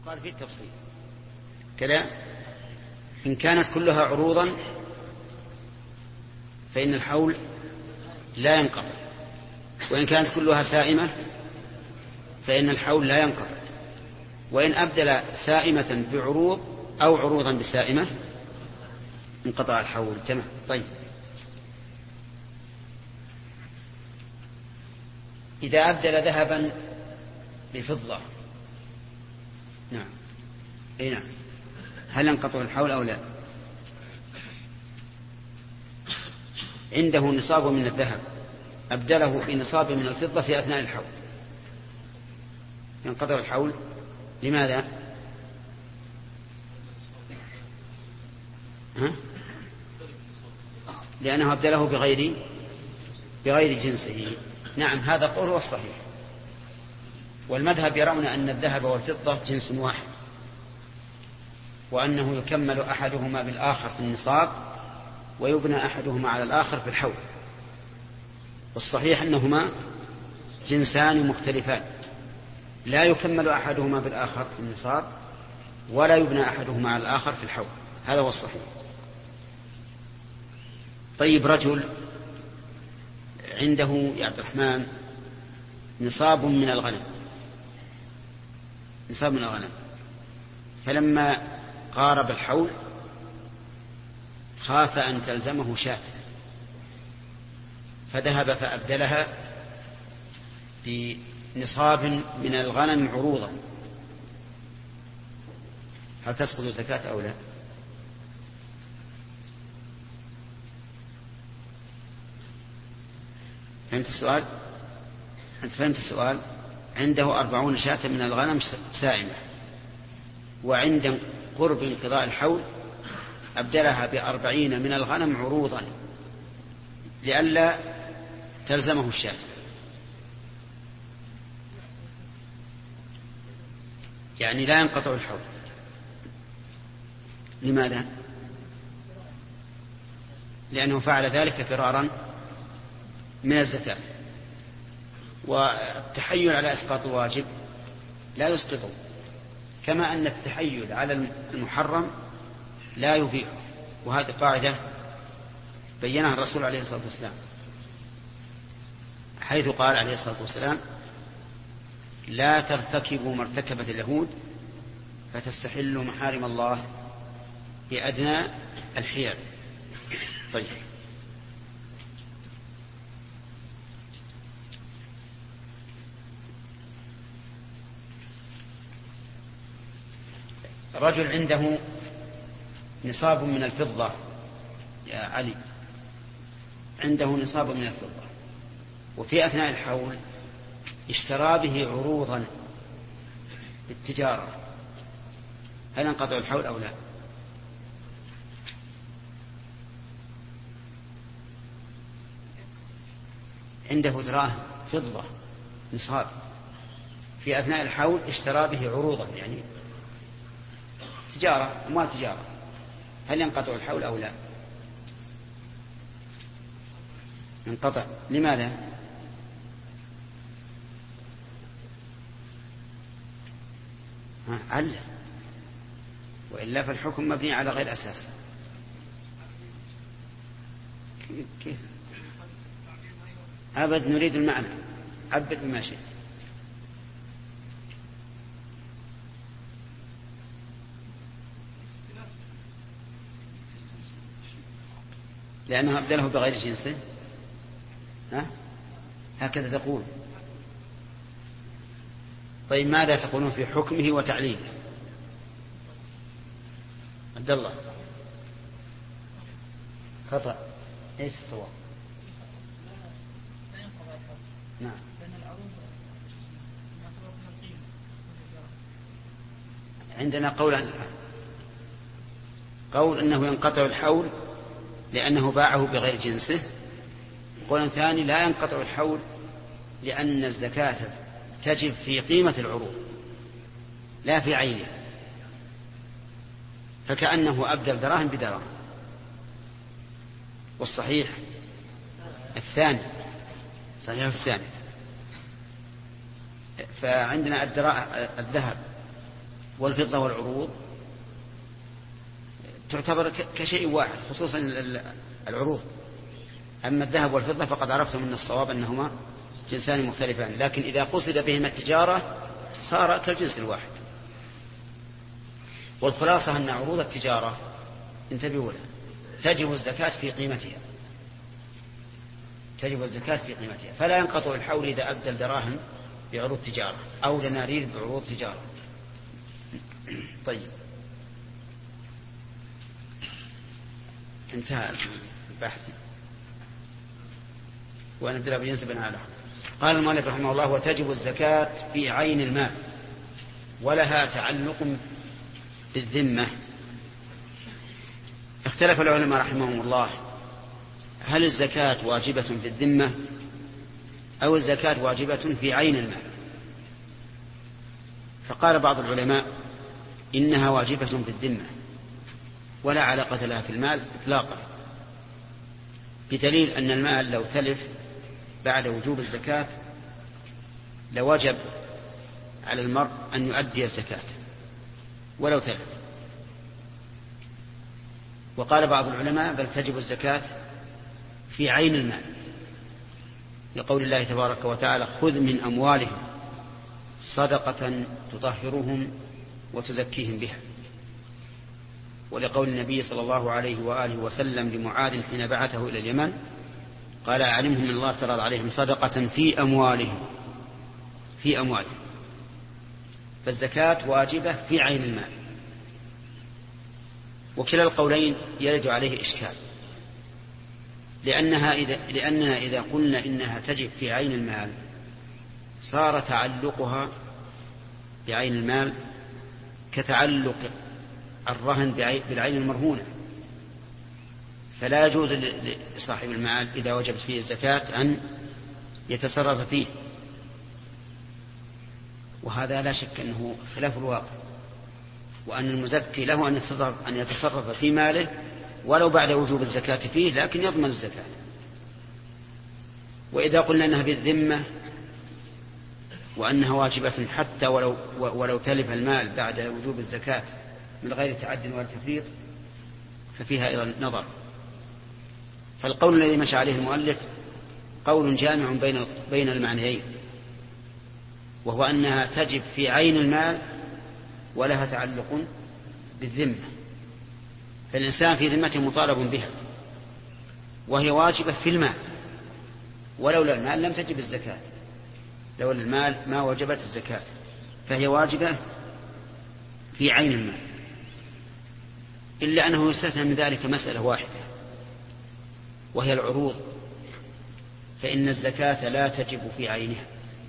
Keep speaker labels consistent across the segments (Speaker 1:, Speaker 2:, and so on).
Speaker 1: قال فيه التفصيل كذا. إن كانت كلها عروضا فإن الحول لا ينقطع، وإن كانت كلها سائمة فإن الحول لا ينقطع، وإن أبدل سائمة بعروض أو عروضا بسائمة انقطع الحول. تمام. طيب، إذا أبدل ذهبا بفضة، نعم، أي نعم، هل ينقطع الحول أو لا؟ عنده نصاب من الذهب أبدله في نصاب من الفضة في أثناء الحول، ينقطع الحول. لماذا؟ لأنه أبدله بغير جنسه. نعم، هذا قول هو الصحيح، والمذهب يرون أن الذهب والفضة جنس واحد، وأنه يكمل أحدهما بالآخر في النصاب ويبنى أحدهما على الآخر في الحول. والصحيح أنهما جنسان مختلفان، لا يكمل أحدهما بالآخر في النصاب ولا يبنى أحدهما على الآخر في الحول، هذا هو الصحيح. طيب، رجل عنده يا عبد الرحمن نصاب من الغنم، فلما قارب الحول خاف أن تلزمه شاة، فذهب فأبدلها بنصاب من الغنم عروضا، هل تسقط الزكاة أو لا؟ فهمت السؤال؟ أنت فهمت السؤال؟ عنده 40 شاة من الغنم سائمة، وعند قرب انقضاء الحول أبدلها ب40 من الغنم عروضا لئلا تلزمه الشاة. يعني لا ينقطع الحول. لماذا؟ لأنه فعل ذلك فرارا من الزكاة، والتحيل على إسقاط الواجب لا يسقطه، كما أن التحيل على المحرم لا يبيحه. وهذه قاعدة بينها الرسول عليه الصلاة والسلام، حيث قال عليه الصلاة والسلام: لا ترتكبوا ما ارتكبت اليهود فتستحلوا محارم الله بأدنى الحيل. طيب، رجل عنده نصاب من الفضة، يا علي، عنده نصاب من الفضة، وفي أثناء الحول اشترى به عروضا بالتجارة، هل ينقطع الحول أو لا؟ عنده دراهم فضة نصاب، في أثناء الحول اشترى به عروضا، يعني تجارة أموال تجارة، هل ينقطع الحول أو لا؟ ينقطع. لماذا؟ علّ، وإلا فالحكم مبني على غير أساس. كيف؟ أبد نريد المعنى، عبد بما شئت. لأنه أبدله بغير جنسه، هكذا تقول. طيب، ماذا تقولون في حكمه وتعليله؟ عبد الله. خطأ. ايش الصواب؟ نعم، عندنا قول أنه ينقطع الحول لأنه باعه بغير جنسه، قول ثاني لا ينقطع الحول لأن الزكاة تجب في قيمة العروض لا في عينها، فكأنه أبدل دراهم بدراهم. والصحيح الثاني، صحيح الثاني. فعندنا الذهب والفضة والعروض تعتبر كشيء واحد، خصوصا العروض. أما الذهب والفضة فقد عرفتم من الصواب أنهما جنسان مختلفان، لكن إذا قصد بهما التجارة صار كالجنس الواحد. والخلاصة أن عروض التجارة انتبهوا لها تجب الزكاة في قيمتها، تجب الزكاة في قيمتها، فلا ينقطع الحول إذا أبدل دراهم بعروض تجارة أو دنانير بعروض تجارة. طيب، انتهى البحث ونبدأ بجنس بن عالة. قال المؤلف رحمه الله: وتجب الزكاة في عين المال ولها تعلق بالذمة. اختلف العلماء رحمهم الله هل الزكاة واجبة في الذمة أو الزكاة واجبة في عين المال. فقال بعض العلماء إنها واجبة في الذمة ولا علاقة لها في المال إطلاقا، بدليل أن المال لو تلف بعد وجوب الزكاة لوجب على المرء أن يؤدي الزكاة ولو تلف. وقال بعض العلماء بل تجب الزكاة في عين المال، لقول الله تبارك وتعالى: خذ من أموالهم صدقة تطهرهم وتزكيهم بها. ولقول النبي صلى الله عليه وآله وسلم لمعاذ حين بعثه إلى اليمن قال: أعلمهم من الله افترض عليهم صدقة في أموالهم، في أموالهم. فالزكاة واجبة في عين المال، وكلا القولين يرد عليه إشكال، لأننا إذا قلنا إنها تجب في عين المال صار تعلقها بعين المال كتعلق الرهن بالعين المرهونة، فلا يجوز لصاحب المال إذا وجبت فيه الزكاة أن يتصرف فيه، وهذا لا شك أنه خلاف الواقع، وأن المزكي له أن يتصرف في ماله ولو بعد وجوب الزكاة فيه، لكن يضمن الزكاة. وإذا قلنا أنها بالذمة وأنها واجبة حتى ولو تلف المال بعد وجوب الزكاة من غير تعد ولا تفريط ففيها أيضا نظر. فالقول الذي مشى عليه المؤلف قول جامع بين المعنيين، وهو أنها تجب في عين المال ولها تعلق بالذمة، فالإنسان في ذمته مطالب بها، وهي واجبة في المال، ولولا المال لم تجب الزكاة، لولا المال ما وجبت الزكاة، فهي واجبة في عين المال، إلا أنه يستثنى من ذلك مسألة واحدة وهي العروض، فإن الزكاة لا تجب في عينها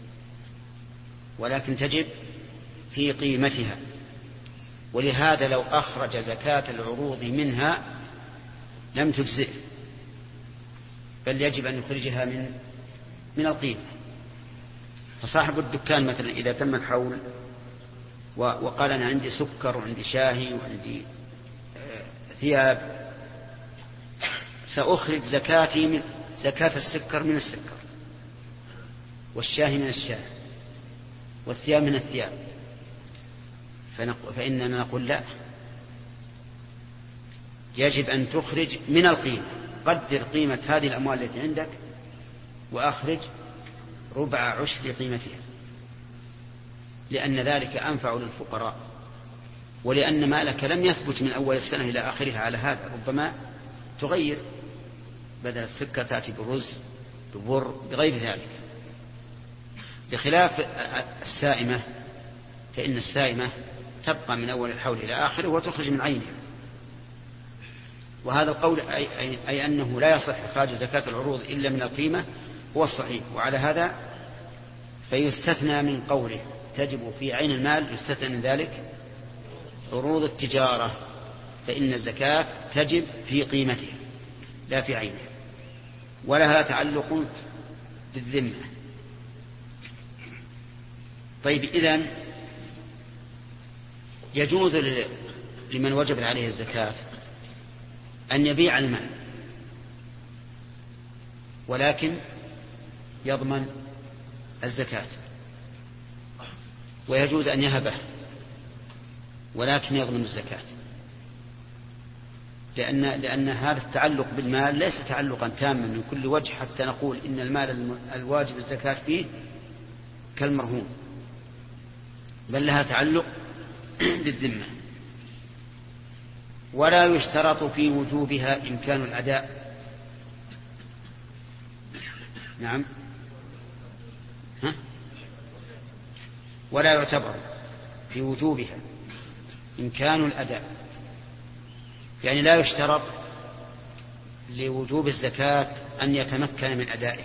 Speaker 1: ولكن تجب في قيمتها، ولهذا لو أخرج زكاة العروض منها لم تجزئه، بل يجب أن يخرجها من القيمة. فصاحب الدكان مثلا إذا تم الحول وقال أنا عندي سكر وعندي شاهي وعندي ثياب، سأخرج زكاتي من زكاة السكر من السكر، والشاهي من الشاهي، والثياب من الثياب، فإننا نقول لا، يجب أن تخرج من القيمة، قدر قيمة هذه الأموال التي عندك وأخرج 1/4 قيمتها، لأن ذلك أنفع للفقراء، ولأن مالك لم يثبت من أول السنة إلى آخرها على هذا، ربما تغير، بدل السكر تأتي برز ببر بغير ذلك، بخلاف السائمة، فإن السائمة تبقى من أول الحول إلى آخره وتخرج من عينها. وهذا القول أي أنه لا يصح إخراج زكاة العروض إلا من القيمة هو الصحيح، وعلى هذا فيستثنى من قوله تجب في عين المال، يستثنى من ذلك عروض التجارة، فإن الزكاة تجب في قيمتها لا في عينها، ولها تعلق بالذمة. طيب، إذن يجوز لمن وجب عليه الزكاة أن يبيع المال ولكن يضمن الزكاة، ويجوز أن يهبه ولكن يضمن الزكاة، لأن هذا التعلق بالمال ليس تعلقا تاما من كل وجه حتى نقول إن المال الواجب الزكاة فيه كالمرهون، بل لها تعلق بالذمة. ولا يشترط في وجوبها إمكان الأداء. نعم. ولا يعتبر في وجوبها إمكان الأداء، يعني لا يشترط لوجوب الزكاة أن يتمكن من أدائه،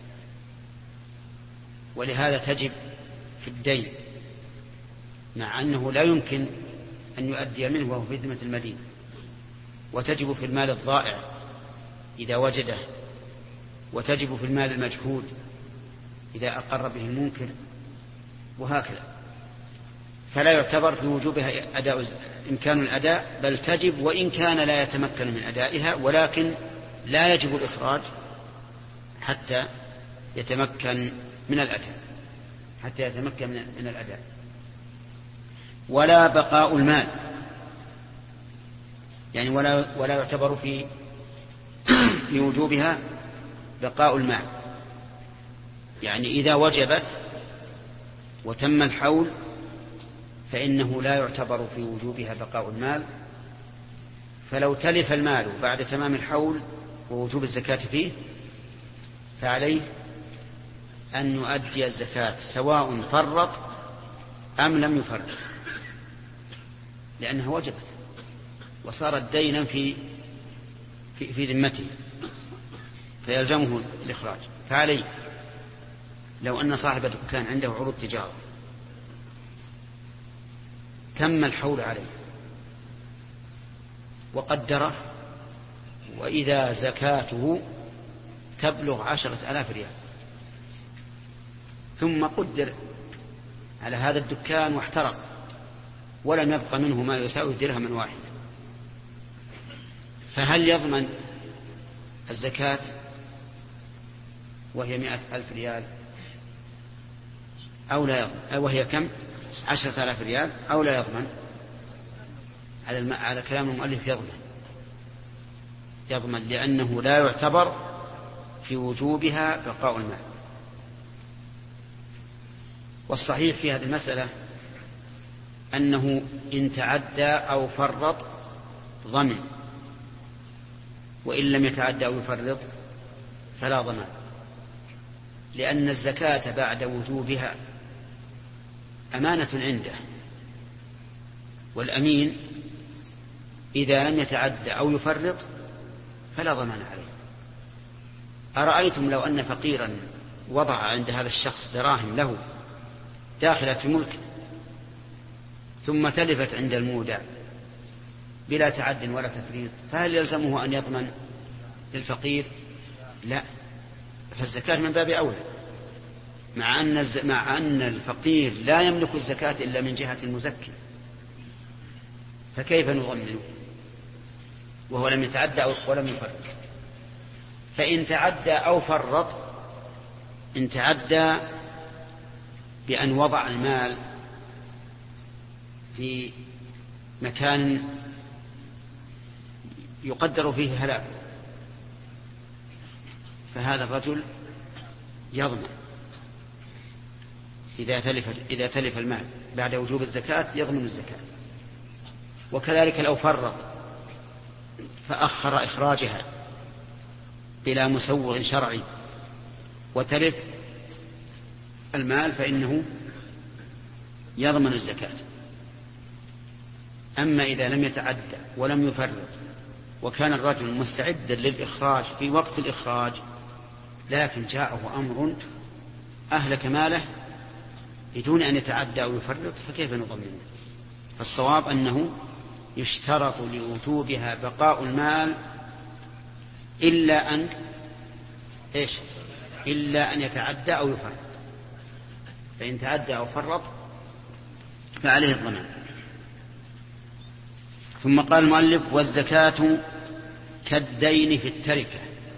Speaker 1: ولهذا تجب في الدين مع أنه لا يمكن أن يؤدي منه وهو في ذمة المدين، وتجب في المال الضائع إذا وجده، وتجب في المال المجهود إذا أقر به المنكر، وهكذا. فلا يعتبر في وجوبها إمكان الأداء، بل تجب وإن كان لا يتمكن من أدائها، ولكن لا يجب الإخراج حتى يتمكن من الأداء. ولا بقاء المال، يعني ولا يعتبر في وجوبها بقاء المال، يعني إذا وجبت وتم الحول فإنه لا يعتبر في وجوبها بقاء المال. فلو تلف المال بعد تمام الحول ووجوب الزكاة فيه فعليه أن يؤدي الزكاة سواء فرط أم لم يفرط، لأنها وجبت وصارت دينا في ذمته فيلزمه الإخراج. فعليه لو أن صاحب دكان عنده عروض تجارة تم الحول عليه وقدره، وإذا زكاته تبلغ 10,000 ريال، ثم قدر على هذا الدكان واحترق ولم يبق منه ما يساوي درهم واحد، فهل يضمن الزكاة وهي 100,000 ريال أو لا يضمن؟ وهي كم؟ 10,000 ريال أو لا يضمن؟ على كلام المؤلف يضمن، لأنه لا يعتبر في وجوبها بقاء المال. والصحيح في هذه المسألة أنه إن تعدى أو فرط ضمن، وإن لم يتعدى أو يفرط فلا ضمان، لأن الزكاة بعد وجوبها أمانة عنده، والأمين إذا لم يتعدى أو يفرط فلا ضمان عليه. أرأيتم لو أن فقيرا وضع عند هذا الشخص دراهم له داخلة في ملك ثم تلفت عند المودع بلا تعد ولا تفريط، فهل يلزمه أن يضمن للفقير؟ لا، فالزكاة من باب أولى، مع أن الفقير لا يملك الزكاة إلا من جهة المزكي، فكيف نضمنه وهو لم يتعدى ولم يفرط؟ فإن تعدى أو فرط، إن تعدى بأن وضع المال في مكان يقدر فيه هلاك، فهذا الرجل يضمن إذا تلف المال بعد وجوب الزكاة يضمن الزكاة. وكذلك لو فرط فأخر إخراجها بلا مسوغ شرعي وتلف المال فإنه يضمن الزكاة. أما إذا لم يتعدى ولم يفرط وكان الرجل مستعدا للإخراج في وقت الإخراج لكن جاءه أمر أهلك ماله بدون أن يتعدى أو يفرط، فكيف نضمنه؟ فالصواب أنه يشترط لوجوبها بقاء المال إلا أن يتعدى أو يفرط، فإن تعدى أو فرط فعليه الضمان. ثم قال المؤلف: والزكاة كالدين في التركة.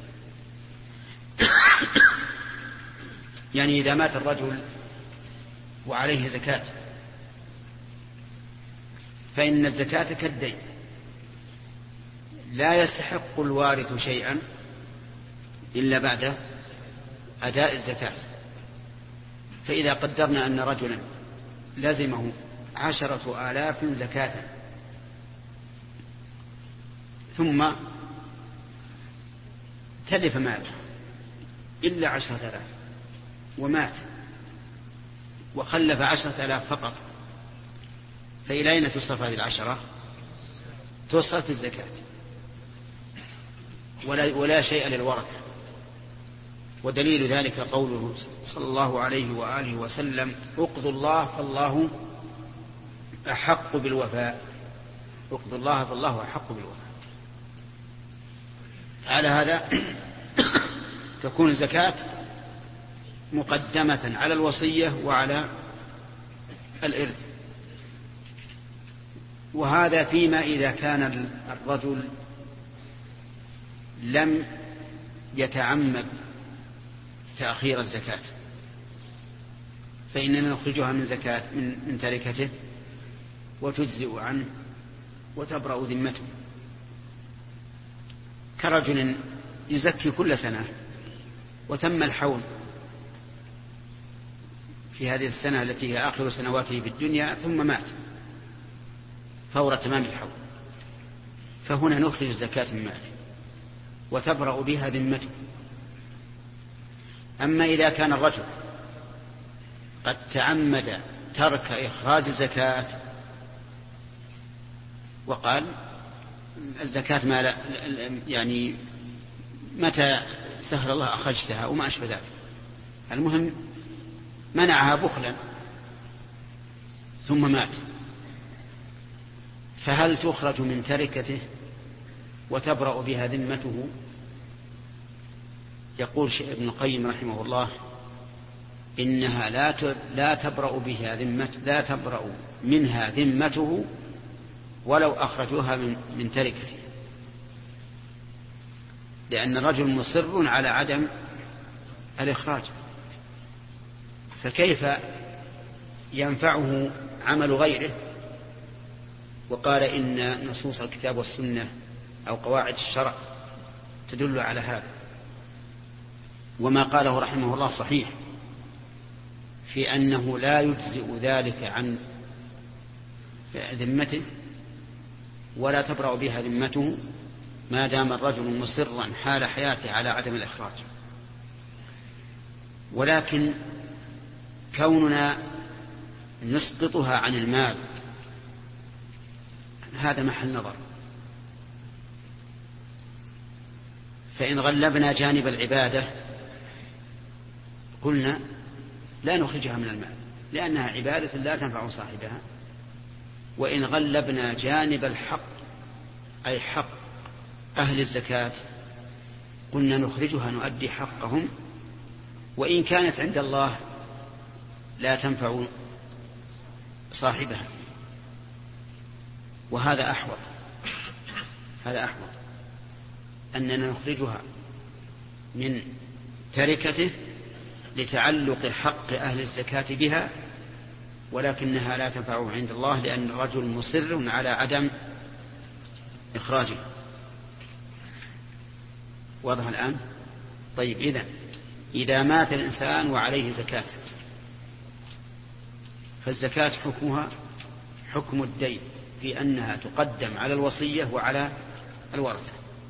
Speaker 1: يعني إذا مات الرجل وعليه زكاة فإن الزكاة كالدين، لا يستحق الوارث شيئا إلا بعد أداء الزكاة. فإذا قدرنا أن رجلا لزمه 10,000 زكاة ثم تلف ماله إلا 10,000 ومات وخلف 10,000 فقط، فإلى أين تصرف هذه 10؟ تصرف في الزكاة ولا شيء للورثة. ودليل ذلك قوله صلى الله عليه وآله وسلم: اقضوا الله فالله أحق بالوفاء. اقضوا الله فالله أحق بالوفاء. على هذا تكون الزكاة مقدمة على الوصية وعلى الإرث. وهذا فيما إذا كان الرجل لم يتعمد تأخير الزكاة، فإننا نخرجها من زكاة من تركته وتجزئ عنه وتبرأ ذمته، كرجل يزكي كل سنة وتم الحول في هذه السنة التي هي آخر سنواته في الدنيا ثم مات فور تمام الحول، فهنا نخرج الزكاة من ماله وتبرأ بها ذمته. أما إذا كان الرجل قد تعمد ترك إخراج الزكاة وقال الزكاة ما لا يعني متى سهل الله أخرجتها وما أشبه ذلك، المهم منعها بخلا ثم مات، فهل تخرج من تركته وتبرأ بها ذمته؟ يقول ابن القيم رحمه الله: إنها لا تبرأ بها ذمته، لا تبرأ منها ذمته ولو أخرجوها من تركته، لأن الرجل مصر على عدم الإخراج، فكيف ينفعه عمل غيره؟ وقال إن نصوص الكتاب والسنة أو قواعد الشرع تدل على هذا. وما قاله رحمه الله صحيح في أنه لا يجزئ ذلك عن ذمته ولا تبرأ بها ذمته ما دام الرجل مصرا حال حياته على عدم الإخراج. ولكن كوننا نسقطها عن المال هذا محل نظر. فإن غلبنا جانب العبادة قلنا لا نخرجها من المال لأنها عبادة لا تنفع صاحبها، وإن غلبنا جانب الحق أي حق أهل الزكاة قلنا نخرجها نؤدي حقهم، وإن كانت عند الله لا تنفع صاحبها. وهذا أحوط، هذا أحوط أننا نخرجها من تركته لتعلق حق أهل الزكاة بها، ولكنها لا تنفعه عند الله لأن الرجل مصر على عدم إخراجه. واضح الآن؟ طيب، إذا مات الإنسان وعليه زكاة فالزكاة حكمها حكم الدين في أنها تقدم على الوصية وعلى الورثة.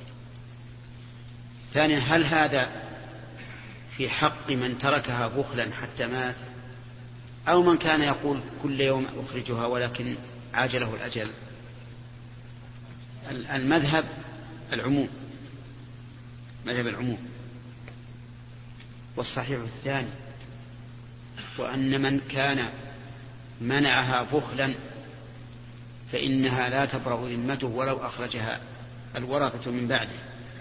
Speaker 1: ثانيا، هل هذا في حق من تركها بخلا حتى مات أو من كان يقول كل يوم أخرجها ولكن عاجله الأجل؟ المذهب العموم، مذهب العموم، والصحيح الثاني، وأن من كان منعها بخلا فإنها لا تبرأ ذمته ولو أخرجها الورثة من بعده،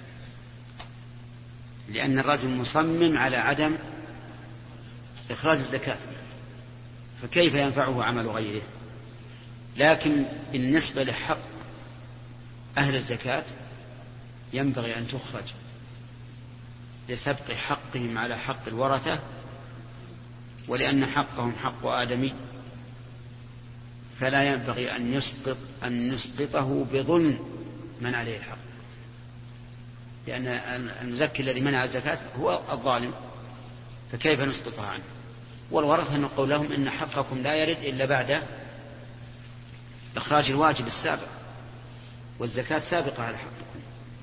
Speaker 1: لأن الرجل مصمم على عدم إخراج الزكاة، فكيف ينفعه عمل غيره؟ لكن بالنسبة لحق أهل الزكاة ينبغي أن تخرج لسبق حقهم على حق الورثة، ولأن حقهم حق آدمي فلا ينبغي أن نسقطه بظلم من عليه الحق، لأن المزكي الذي منع الزكاة هو الظالم، فكيف نسقطها عنه؟ والورثة نقول لهم إن حقكم لا يرد إلا بعد إخراج الواجب السابق، والزكاة سابقة على حقكم.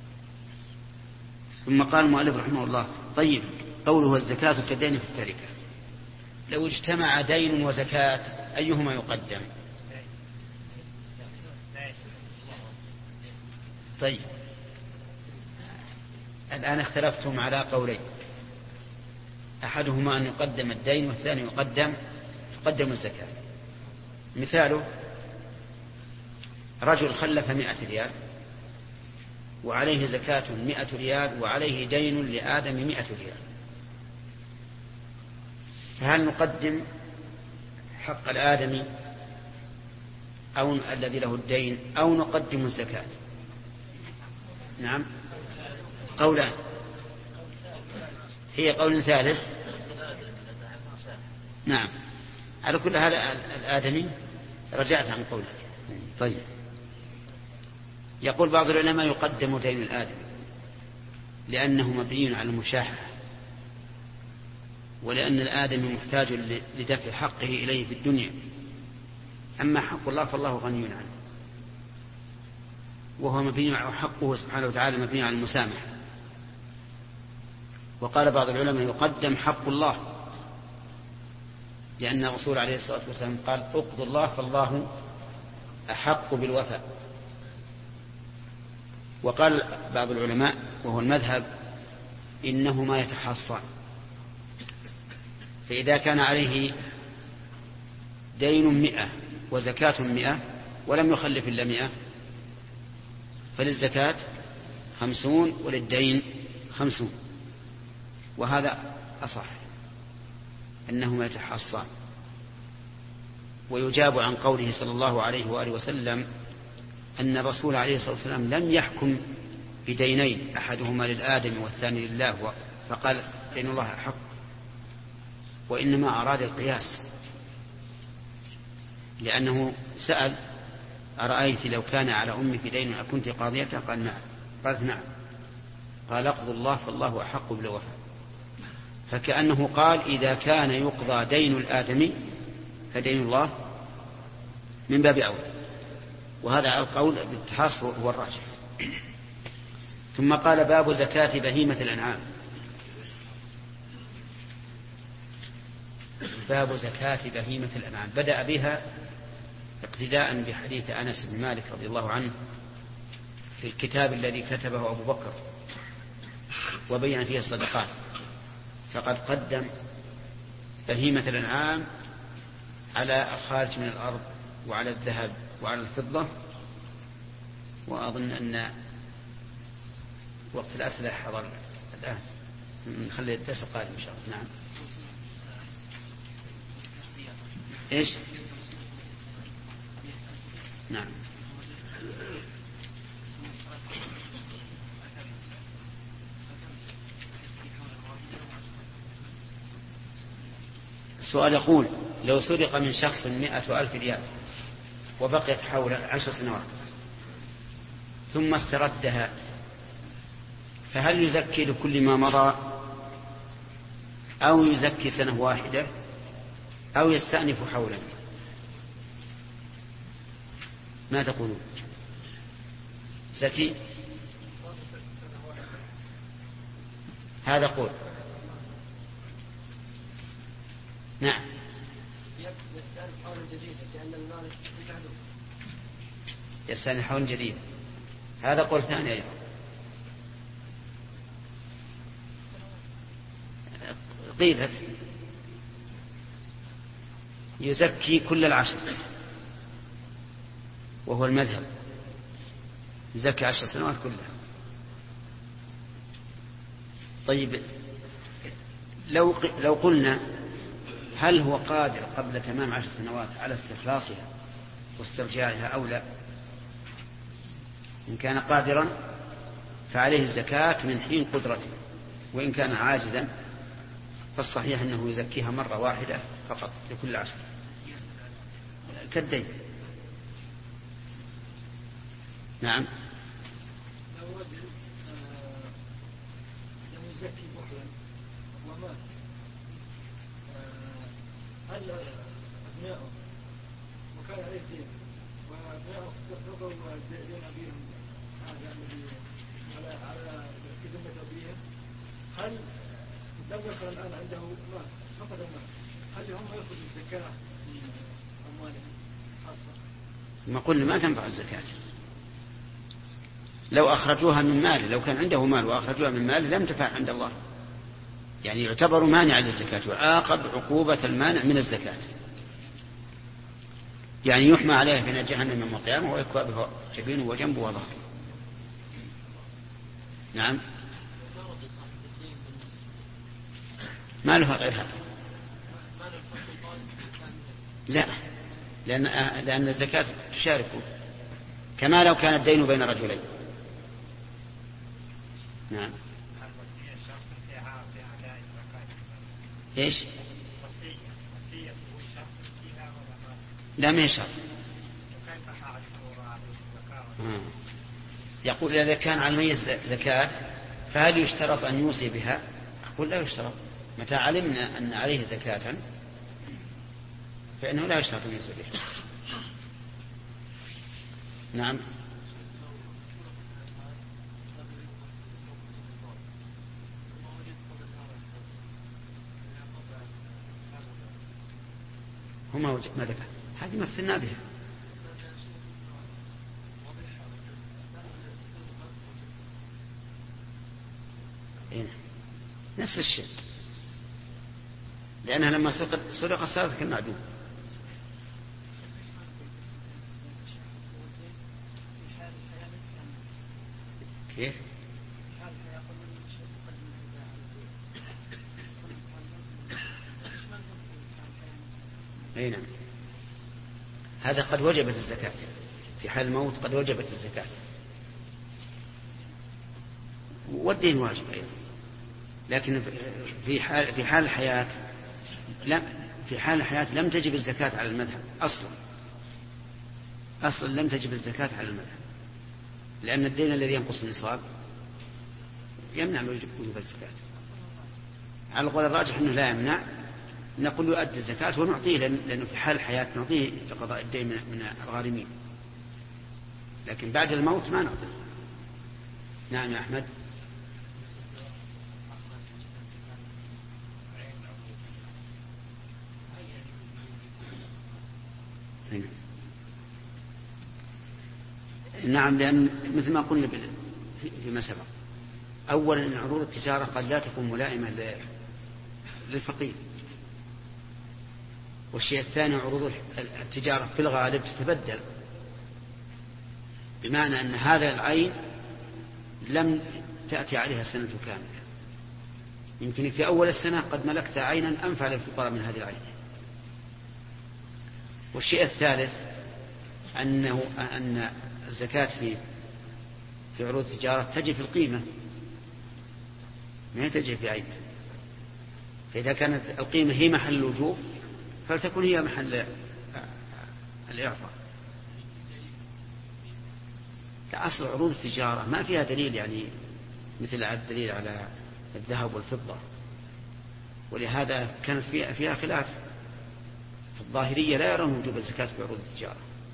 Speaker 1: ثم قال المؤلف رحمه الله: طيب، قوله الزكاة كالدين في التركة، لو اجتمع دين وزكاة أيهما يقدم؟ طيب، الآن اختلفتم على قولين، أحدهما أن يقدم الدين والثاني يقدم الزكاة. مثاله: رجل خلف 100 ريال وعليه زكاة 100 ريال وعليه دين لآدم 100 ريال، فهل نقدم حق الآدمي أو الذي له الدين أو نقدم الزكاة؟ نعم، قولان، هي قول ثالث. نعم، على كل هذا الآدمي رجعت عن قولك. طيب، يقول بعض العلماء يقدم دين الآدمي لأنه مبني على المشاحة، ولأن الآدمي محتاج لدفع حقه إليه في الدنيا، أما حق الله فالله غني عنه، وهو مبني على حقه سبحانه وتعالى مبني على المسامحة. وقال بعض العلماء يقدم حق الله، لأن الرسول عليه الصلاة والسلام قال: اقضوا الله فالله أحق بالوفاء. وقال بعض العلماء وهو المذهب: إنهما يتحاصان، فإذا كان عليه دين 100 وزكاة 100 ولم يخلف إلا 100 فللزكاة 50 وللدين 50، وهذا أصح، أنهما يتحاصان. ويجاب عن قوله صلى الله عليه وآله وسلم أن الرسول عليه الصلاة والسلام لم يحكم بدينين أحدهما للآدم والثاني لله فقال دين الله حق، وإنما أراد القياس، لأنه سأل: أرأيت لو كان على أمك دين أكنت قاضية؟ قال: نعم. قالت: نعم. قال: اقضوا الله فالله أحق بالوفاء. فكأنه قال: إذا كان يقضى دين الآدمي فدين الله من باب أولى، وهذا القول بالتحاصر هو الراجح. ثم قال: باب زكاة بهيمة الأنعام. باب زكاة بهيمة الأنعام بدأ بها اقتداء بحديث أنس بن مالك رضي الله عنه في الكتاب الذي كتبه أبو بكر وبين فيه الصدقات، فقد قدم بهيمة الأنعام على الخارج من الأرض وعلى الذهب وعلى الفضة. وأظن أن وقت الأسئلة حضر الآن، نخلي الدرس القادم إن شاء الله. نعم. إيش؟ نعم. السؤال يقول: لو سرق من شخص 100,000 ريال وبقيت حول 10 سنوات ثم استردها، فهل يزكي لكل ما مضى أو يزكي سنة واحدة أو يستأنف حولا؟ ما تقولون؟ زكي؟ هذا قول. نعم.
Speaker 2: يستأنف حولا جديدا لأن المال محدود.
Speaker 1: يستأنف حولا جديدا، هذا قول ثاني أيضا. قيلت يزكي كل 10 وهو المذهب، يزكي 10 سنوات كلها. طيب، لو قلنا هل هو قادر قبل تمام 10 سنوات على استخلاصها واسترجاعها أو لا؟ إن كان قادرا فعليه الزكاة من حين قدرته، وإن كان عاجزا فالصحيح أنه يزكيها مرة واحدة فقط لكل 10 كالدين. نعم.
Speaker 2: لو رجل لم يزكي بخلا ومات، هل أبنائه وكان عليه دين وأبنائه قضوا دين أبيهم هذا الذي على ذمة أبيهم، هل لو دخل الآن عنده مال فقد المال، هل هم يأخذوا الزكاة في أموالهم خاصة؟
Speaker 1: ما قلنا ما تنفع الزكاة. لو أخرجوها من ماله، لو كان عنده مال وأخرجوها من ماله لم تنفع عند الله، يعني يعتبر مانعا للزكاة وعاقب عقوبة المانع من الزكاة، يعني يحمى عليه في نار جهنم يوم القيامة ويكوى به جبينه وجنبه وظهره. نعم. ما له غير هذا. لا، لأن الزكاة تشاركه كما لو كان الدين بين رجلين. نعم. ايش؟ لا ما شرط. يقول إذا كان على الميت زكاة فهل يشترط أن يوصي بها؟ أقول لا يشترط. متى علمنا أن عليه زكاة فإنه لا يشترط أن يوصي بها. نعم. هما ما ذكر هذه مثلنا بها. نفس الشيء، لأنها لما سرقت صارت كالمعدوم. كيف؟ أي نعم. هذا قد وجبت الزكاة في حال الموت، قد وجبت الزكاة، والدين واجب أيضا، لكن في حال الحياة لم تجب الزكاة على المذهب أصلا لم تجب الزكاة على المذهب، لأن الدين الذي ينقص النصاب يمنع وجوب الزكاة. على القول الراجح أنه لا يمنع، نقول يؤدي الزكاة ونعطيه، لأنه في حال الحياة نعطيه لقضاء الدين من الغارمين، لكن بعد الموت ما نعطيه. نعم يا أحمد. نعم، لأن مثل ما قلنا فيما سبق، أولا أن عروض التجارة قد لا تكون ملائمة للفقير، والشيء الثاني عروض التجارة في الغالب تتبدل، بمعنى أن هذا العين لم تأتي عليها سنة كاملة، يمكن في أول السنة قد ملكت عينا أنفع للفقراء من هذه العين. والشيء الثالث أن الزكاة في عروض التجارة تجي في القيمة ما تجي في عين، فإذا كانت القيمة هي محل الوجوب فلتكن هي محل الإعطاء. أصل عروض التجارة ما فيها دليل، يعني مثل الدليل على الذهب والفضة، ولهذا كانت فيها خلاف. الظاهرية لا يرون وجوب الزكاة في عروض التجارة،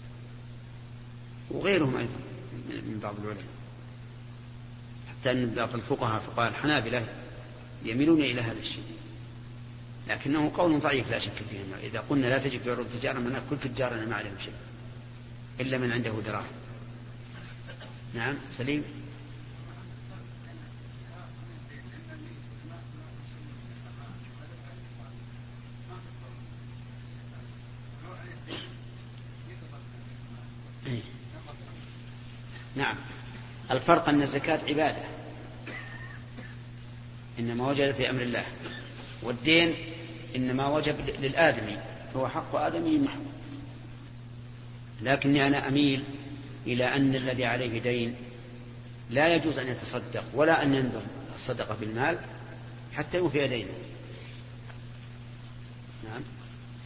Speaker 1: وغيرهم أيضا من بعض العلماء، حتى أن بعض فقهاء الحنابلة يميلون إلى هذا الشيء، لكنه قول ضعيف لا شك فيه. إذا قلنا لا تجب في عروض التجارة من كل تجارنا ما عليهم شيء إلا من عنده دراهم. نعم سليم. نعم، الفرق أن الزكاة عبادة إنما وجب في أمر الله، والدين إنما وجب للآدمي، هو حق آدمي محض. لكني أنا أميل إلى أن الذي عليه دين لا يجوز أن يتصدق ولا أن ينذر الصدقة بالمال حتى يوفي دينه. نعم.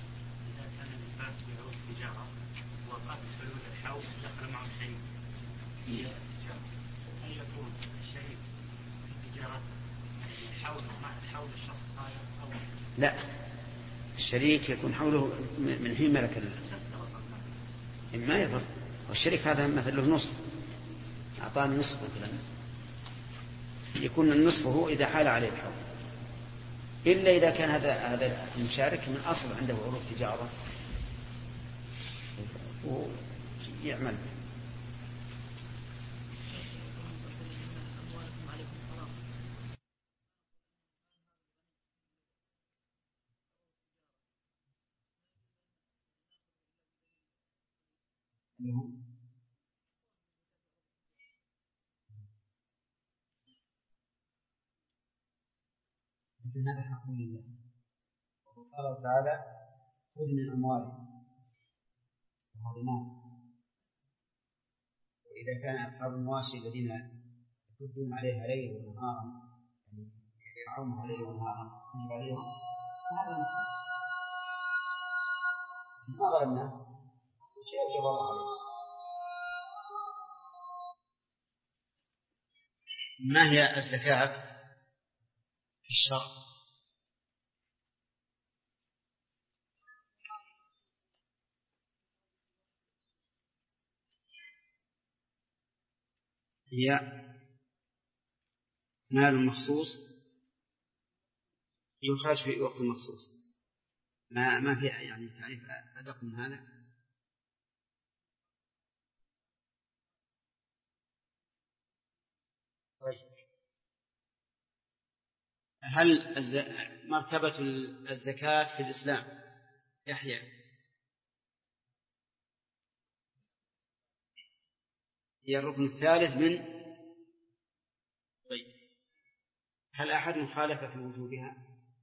Speaker 3: إذا كان الإنسان في عروض التجارة وقت حلول الحول دخل معه شيء أن يكون الشريك في التجارة حول الشخص هذا أو
Speaker 1: لا، الشريك يكون حوله من حين ملك ما يضر. والشريك هذا مثل له نصف، أعطاني نصف مثلا، يكون النصف هو إذا حال عليه الحول، إلا إذا كان هذا المشارك من أصل عنده عروض تجارة ويعمل. هذا حق لله، وقال تعالى خذ من أموالهم، وهذا مال. وإذا كان أصحاب المواشي الذين يكدون عليها ليلا ونهارا، يعني يرعونها ليلا ونهارا عليهم، هذا ما ظلمنا شيء جبر عليه. ما هي الزكاة في الشرع؟ هي مال مخصوص يخرج في وقت مخصوص، ما فيها يعني تعريف أدق من هذا. طيب، هل مرتبة الزكاة في الإسلام يحيى هي الركن الثالث من؟ طيب، هل أحد مخالف في وجوبها؟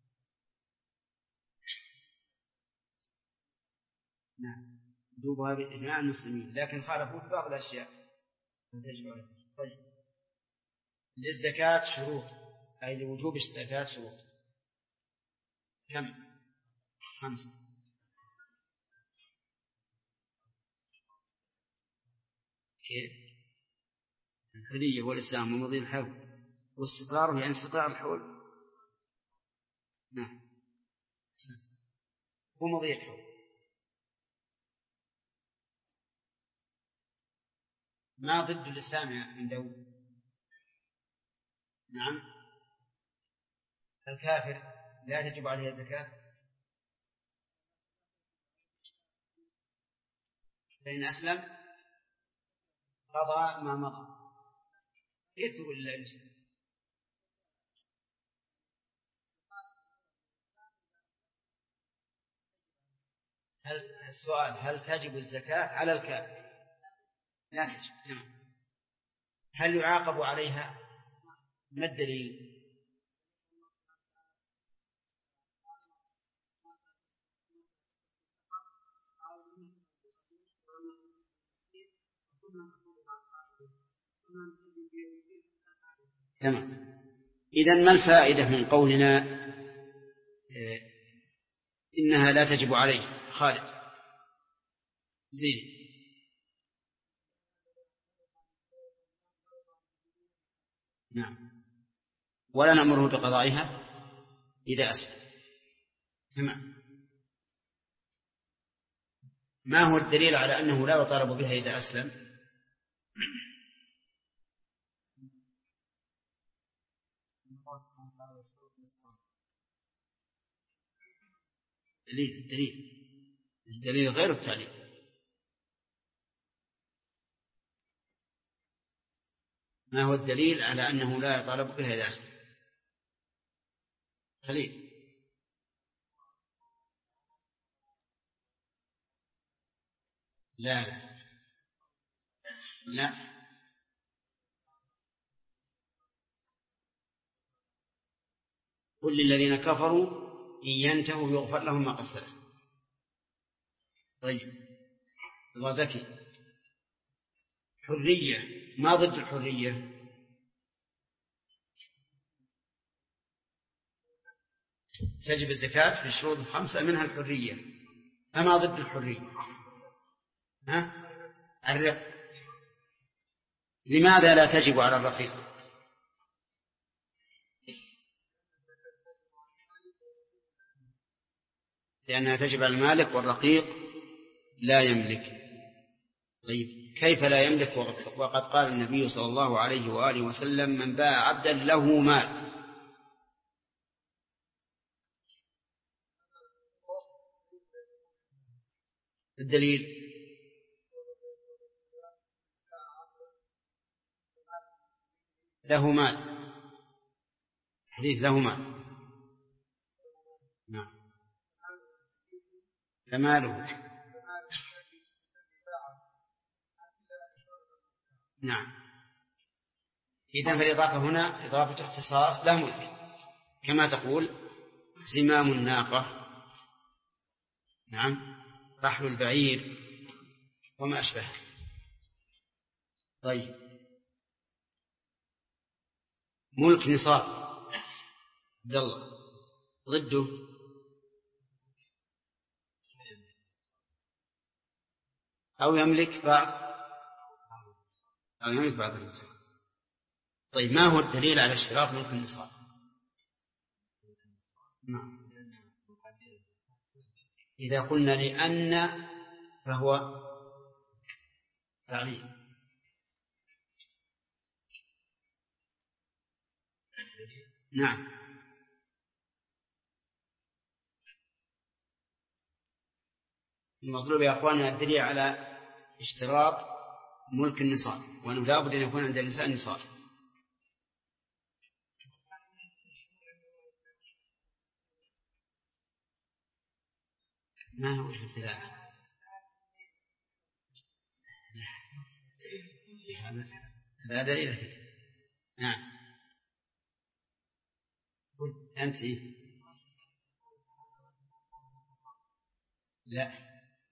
Speaker 1: نعم، وجوبها بإجماع المسلمين، لكن خالفوا في بعض الأشياء تجب عليها. طيب، للزكاة شروط، أي لوجوب الزكاة شروط، كم؟ 5. كيف؟ الحرية والإسلام ومضي الحول واستقراره، يعني استقرار الحول. نعم، ومضي الحول. ما ضد الإسلام عنده؟ نعم، الكافر لا تجب عليه الزكاة، فإن أسلم قضى ما مضى. كيف تقول لا يسلم؟ السؤال هل تجب الزكاة على الكافر؟ لا تجب. هل يعاقب عليها؟ ما الدليل؟ تمام. إذن ما الفائدة من قولنا إنها لا تجب عليه؟ خالد زين. نعم، ولا نأمره بقضائها إذا أسلم. تمام. ما هو الدليل على أنه لا يطالب بها إذا أسلم؟ الدليل غير التعليل. ما هو الدليل على أنه لا يطالب بها إذا أسلم؟ خليل. لا قل للذين كفروا إن ينتهوا يغفر لهم ما قد سلف. طيب، الله ذكي. حرية، ما ضد الحرية؟ تجب الزكاة في الشروط 5 منها الحرية، فما ضد الحرية؟ الرق. لماذا لا تجب على الرقيق؟ لأنها تجب على المالك والرقيق لا يملك. طيب كيف لا يملك وقد قال النبي صلى الله عليه وآله وسلم من باع عبدا له مال؟ الدليل له مال، حديث له مال. نعم فماله. نعم إذن فالإضافة هنا إضافة اختصاص لا ملك، كما تقول زمام الناقة، نعم رحل البعير وما أشبه. طيب ملك نصاب عبد الله ضده أو يملك بعض النصاب. طيب ما هو الدليل على اشتراط ملك النصاب؟ نعم إذا قلنا لأن فهو تعليل. نعم المطلوب يا أخواننا الدليل على اشتراط ملك النصاب، وأنه لا بد أن يكون عند الإنسان نصاب. ما هو الدليل؟ هذا دليل. نعم أنت لا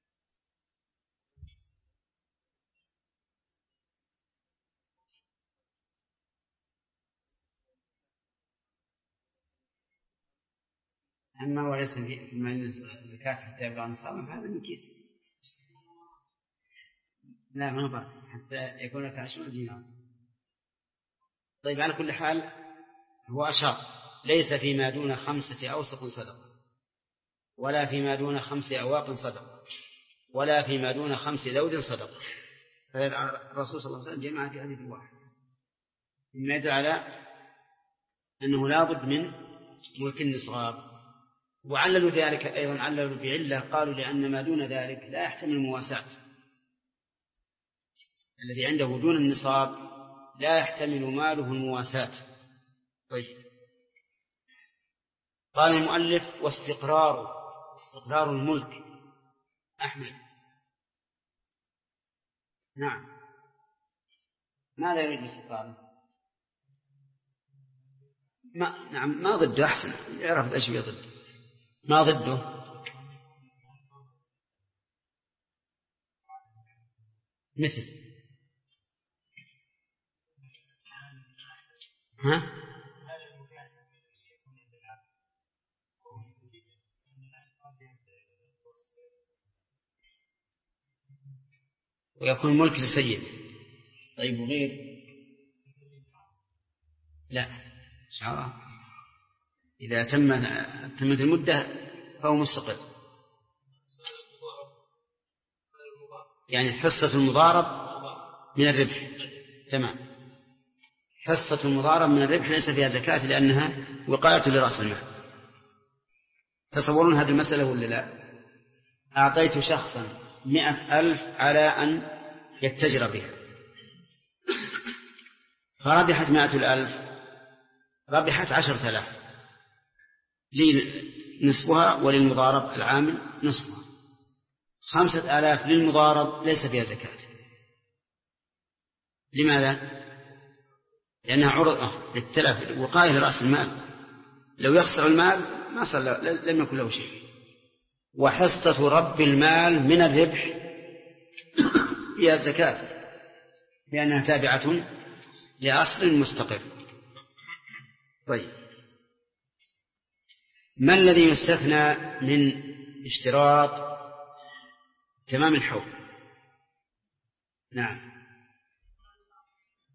Speaker 1: أما هو ليس في الزكاة حتى يبلغ نصابا فهذا من كيس. لا ما هو حتى يكون لك 10 دينار. طيب على كل حال هو أشار ليس فيما دون 5 أوسق صدقة، ولا فيما دون 5 أواق صدقة، ولا فيما دون 5 ذود صدقة. فالرسول صلى الله عليه وسلم جمع في حديث واحد، مما يدل على أنه لا بد من ملك النصاب. وعللوا ذلك أيضا عللوا بعلة، قالوا لأن ما دون ذلك لا يحتمل المواساة، الذي عنده دون النصاب لا يحتمل ماله المواساة. طيب قال المؤلف واستقرار الملك. أحمد نعم ماذا يريد الاستقرار؟ ما ضده، أحسن يعرف ايش ضده. ما ضده مثل ويكون ملك للسيد. طيب وغير لا إذا تمت المدة فهو مستقل، يعني حصة المضارب من الربح. تمام حصة المضارب من الربح ليس فيها زكاة لأنها وقاية لرأس المال. تصورون هذه المسألة ولا لا؟ أعطيت شخصا 100,000 على أن يتجر بها، فربحت 100,000 ربحت 10,000 لي نصفها وللمضارب العامل نصفها. 5,000 للمضارب ليس فيها زكاة. لماذا؟ لأنها عرضة للتلف وقاية لرأس المال، لو يخسر المال ما صار لم يكن له شيء. وحصة رب المال من الربح فيها الزكاة لأنها تابعة لأصل مستقر. طيب ما الذي يستثنى من اشتراط تمام الحول؟ نعم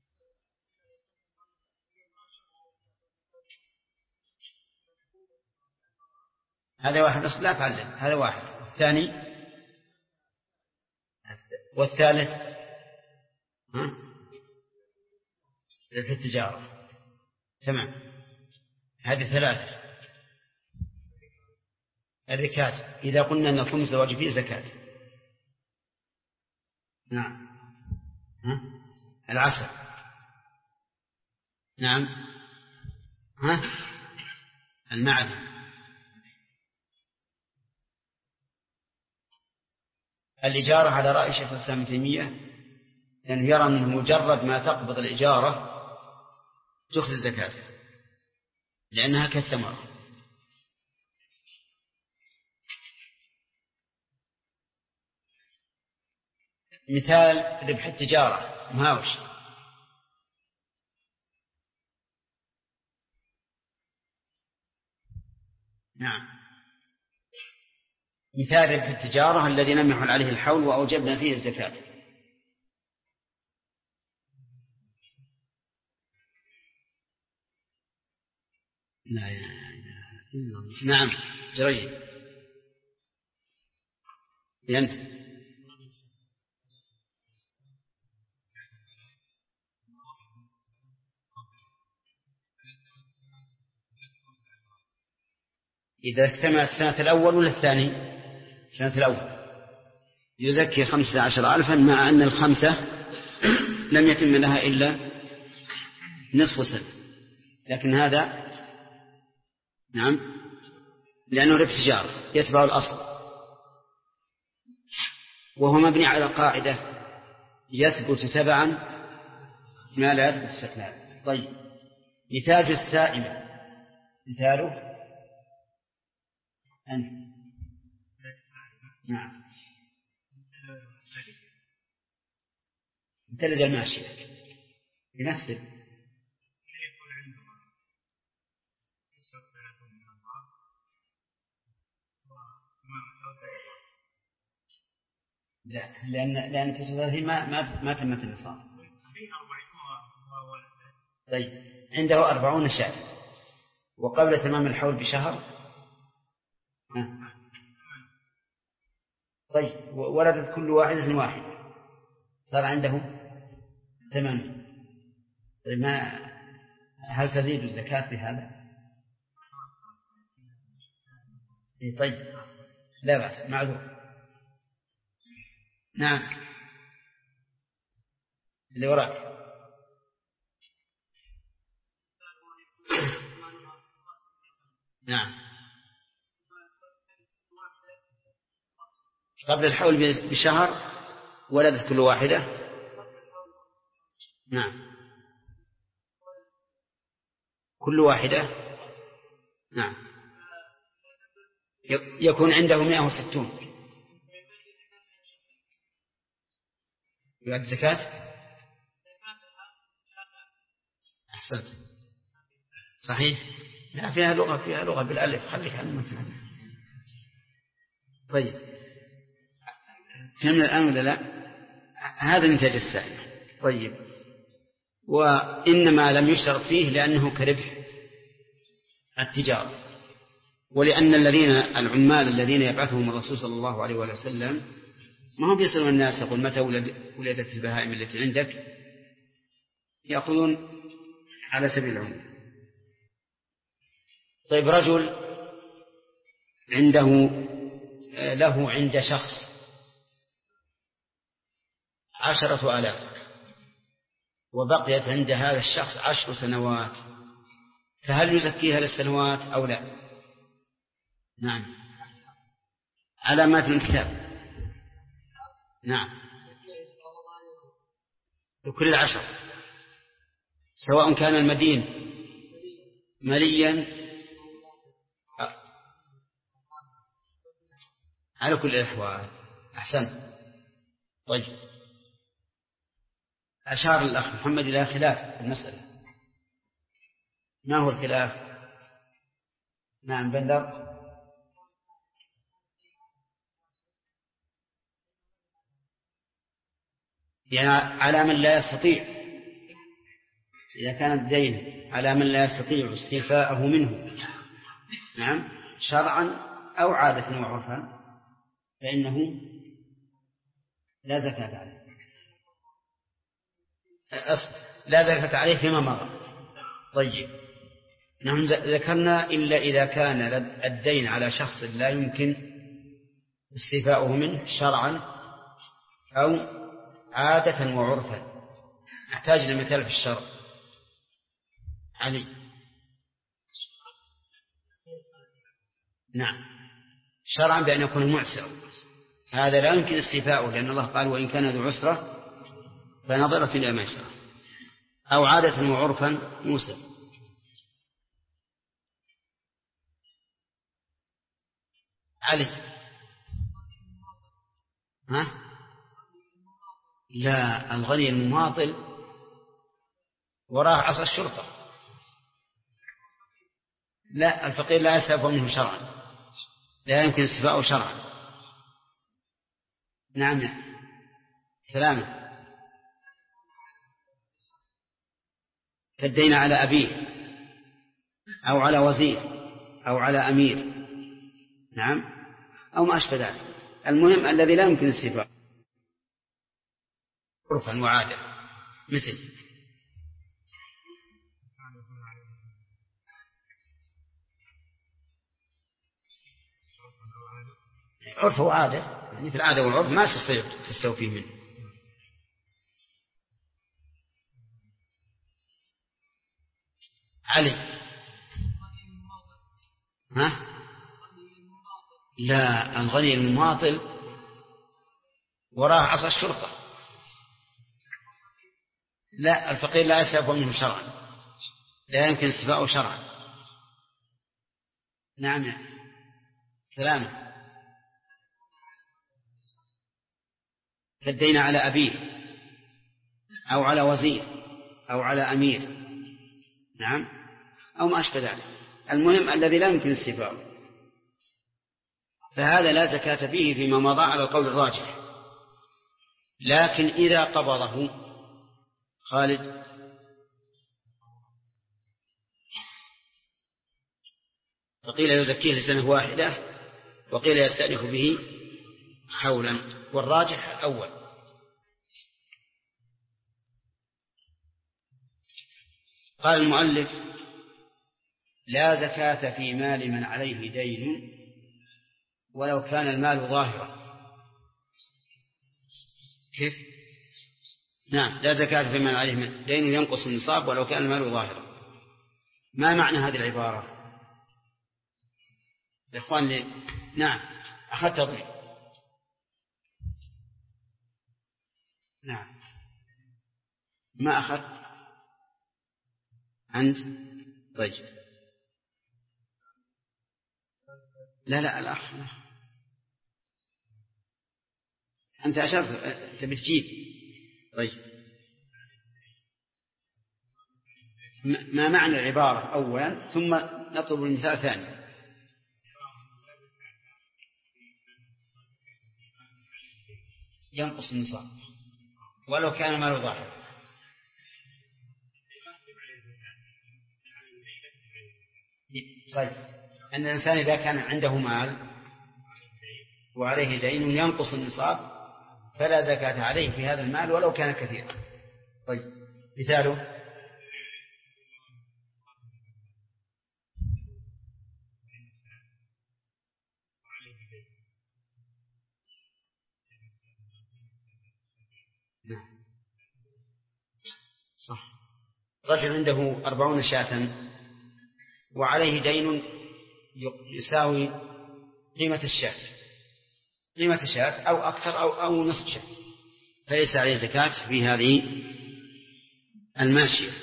Speaker 1: هذا واحد أصل لا تعلم، هذا واحد. الثاني والثالث في التجارة. تمام. هذه ثلاثة. الركاز إذا قلنا أن الخمس واجب فيه زكاة. نعم. العسل. نعم. المعدن. الإجارة على رأي شيخ الإسلام ابن تيمية لأنه يرى أنه مجرد ما تقبض الإجارة تخرج زكاة لأنها كالثمرة. مثال ربح التجارة مهاوش. نعم. مثال ربح التجارة الذي لم يحل عليه الحول وأوجبنا فيه الزكاة. لا إله إلا الله. نعم جريد. أنت إذا اكتمل السنة الأول ولا الثاني؟ السنة الأول يزكي 15,000 مع أن الخمسة لم يتم لها إلا نصف سنة، لكن هذا نعم لأنه ربح تجارة يتبع الأصل وهو مبني على قاعدة يثبت تبعا ما لا يثبت استقلالا. طيب نتاج السائمة مثاله أنت. نعم تلد الماشية يمثل لا لأن 39 ما تمت النصاب. طيب عنده 40 شاة وقبل تمام الحول بشهر طيب ولدت كل واحدة صار عنده 8. طيب هل تزيد الزكاة بهذا؟ طيب لا بأس معذور. نعم اللي وراك. نعم قبل الحول بشهر ولدت كل واحدة. نعم كل واحدة. نعم يكون عنده 160 يؤدي زكاة. أحسنت صحيح. لا فيها لغة بالألف خليك عن المثل. طيب فهمنا الآن ولا لا؟ هذا نتاج السائمة. طيب وإنما لم يشترط فيه لأنه كربح التجارة ولأن العمال الذين يبعثهم الرسول صلى الله عليه وسلم ما هم بيصلون الناس يقول متى ولدت البهائم التي عندك يأخذون على سبيل العموم. طيب رجل له عند شخص 10,000 وبقيت عند هذا الشخص 10 سنوات فهل يزكيها للسنوات أو لا؟ نعم علامات من الكتاب. نعم لكل 10 سواء كان المدين مليا على كل الأحوال. أحسن. طيب أشار الأخ محمد إلى خلاف المسألة. ما هو الخلاف؟ نعم بندر. يعني على من لا يستطيع إذا كان الدين على من لا يستطيع استيفاءه منه نعم شرعا أو عادة وعرفا فإنه لا زكاة عليه. لا زكاة عليه فيما مضى. طيب، نحن ذكرنا إلا إذا كان الدين على شخص لا يمكن استيفاؤه منه شرعا أو عادة وعرفا. نحتاج لمثال في الشرع. علي. نعم، شرعا بأن يكون معسرا، هذا لا يمكن استيفاؤه، لأن الله قال وإن كان ذو عسرة فنظرة إلى ميسرة. أو عادة وعرفا موسى. علي. ها؟ لا، الغني المماطل وراه عصا الشرطة. لا، الفقير لا يستوفى منه شرعا، لا يمكن استيفاؤه شرعا. نعم، سلامة. كالدين على أبيه أو على وزير أو على أمير، نعم، أو ما أشبه ذلك. المهم الذي لا يمكن استيفاؤه عرفا وعادة، مثل عرف وعادة، يعني في العادة والعرف ما تستوفيه منه. علي. ها؟ لا، الغني المماطل وراه عصا الشرطة. لا، الفقير لا يستوفى منه شرعا، لا يمكن استيفاؤه شرعا. نعم، سلامة. كالدين على أبيه أو على وزير أو على أمير، نعم، أو ما أشبه ذلك. المهم الذي لا يمكن استيفاؤه، فهذا لا زكاة فيه فيما مضى على القول الراجح. لكن إذا قبضه خالد، فقيل يزكيه لسنة واحدة وقيل يستأنف به حولا، والراجح الأول. قال المؤلف لا زكاة في مال من عليه دين ولو كان المال ظاهرا. كيف؟ نعم، لا زكاة في مال عليه دين ينقص النصاب ولو كان المال ظاهرا. ما معنى هذه العبارة يا إخوان لي؟ نعم، أخذت أظن. نعم، ما أخذت أنت. طيب، لا الأخ أنت أشرت تبي تجيب. طيب، ما معنى العبارة أولا ثم نطلب المثال ثاني. ينقص النصاب ولو كان ماله ظاهر. طيب، أن الإنسان إذا كان عنده مال وعليه دين ينقص النصاب فلا زكاة عليه في هذا المال ولو كان كثيرا. طيب، مثاله صح، رجل عنده 40 شاة وعليه دين يساوي قيمة الشاة أو أكثر أو نصف شاة، فليس عليه زكاة في هذه الماشية،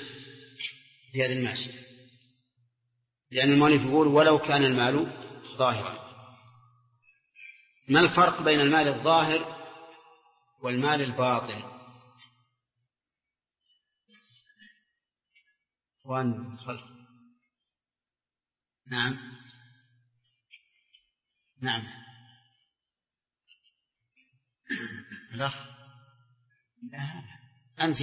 Speaker 1: لأن المؤلف يقول ولو كان المال ظاهرا. ما الفرق بين المال الظاهر والمال الباطن؟ نعم لا أنت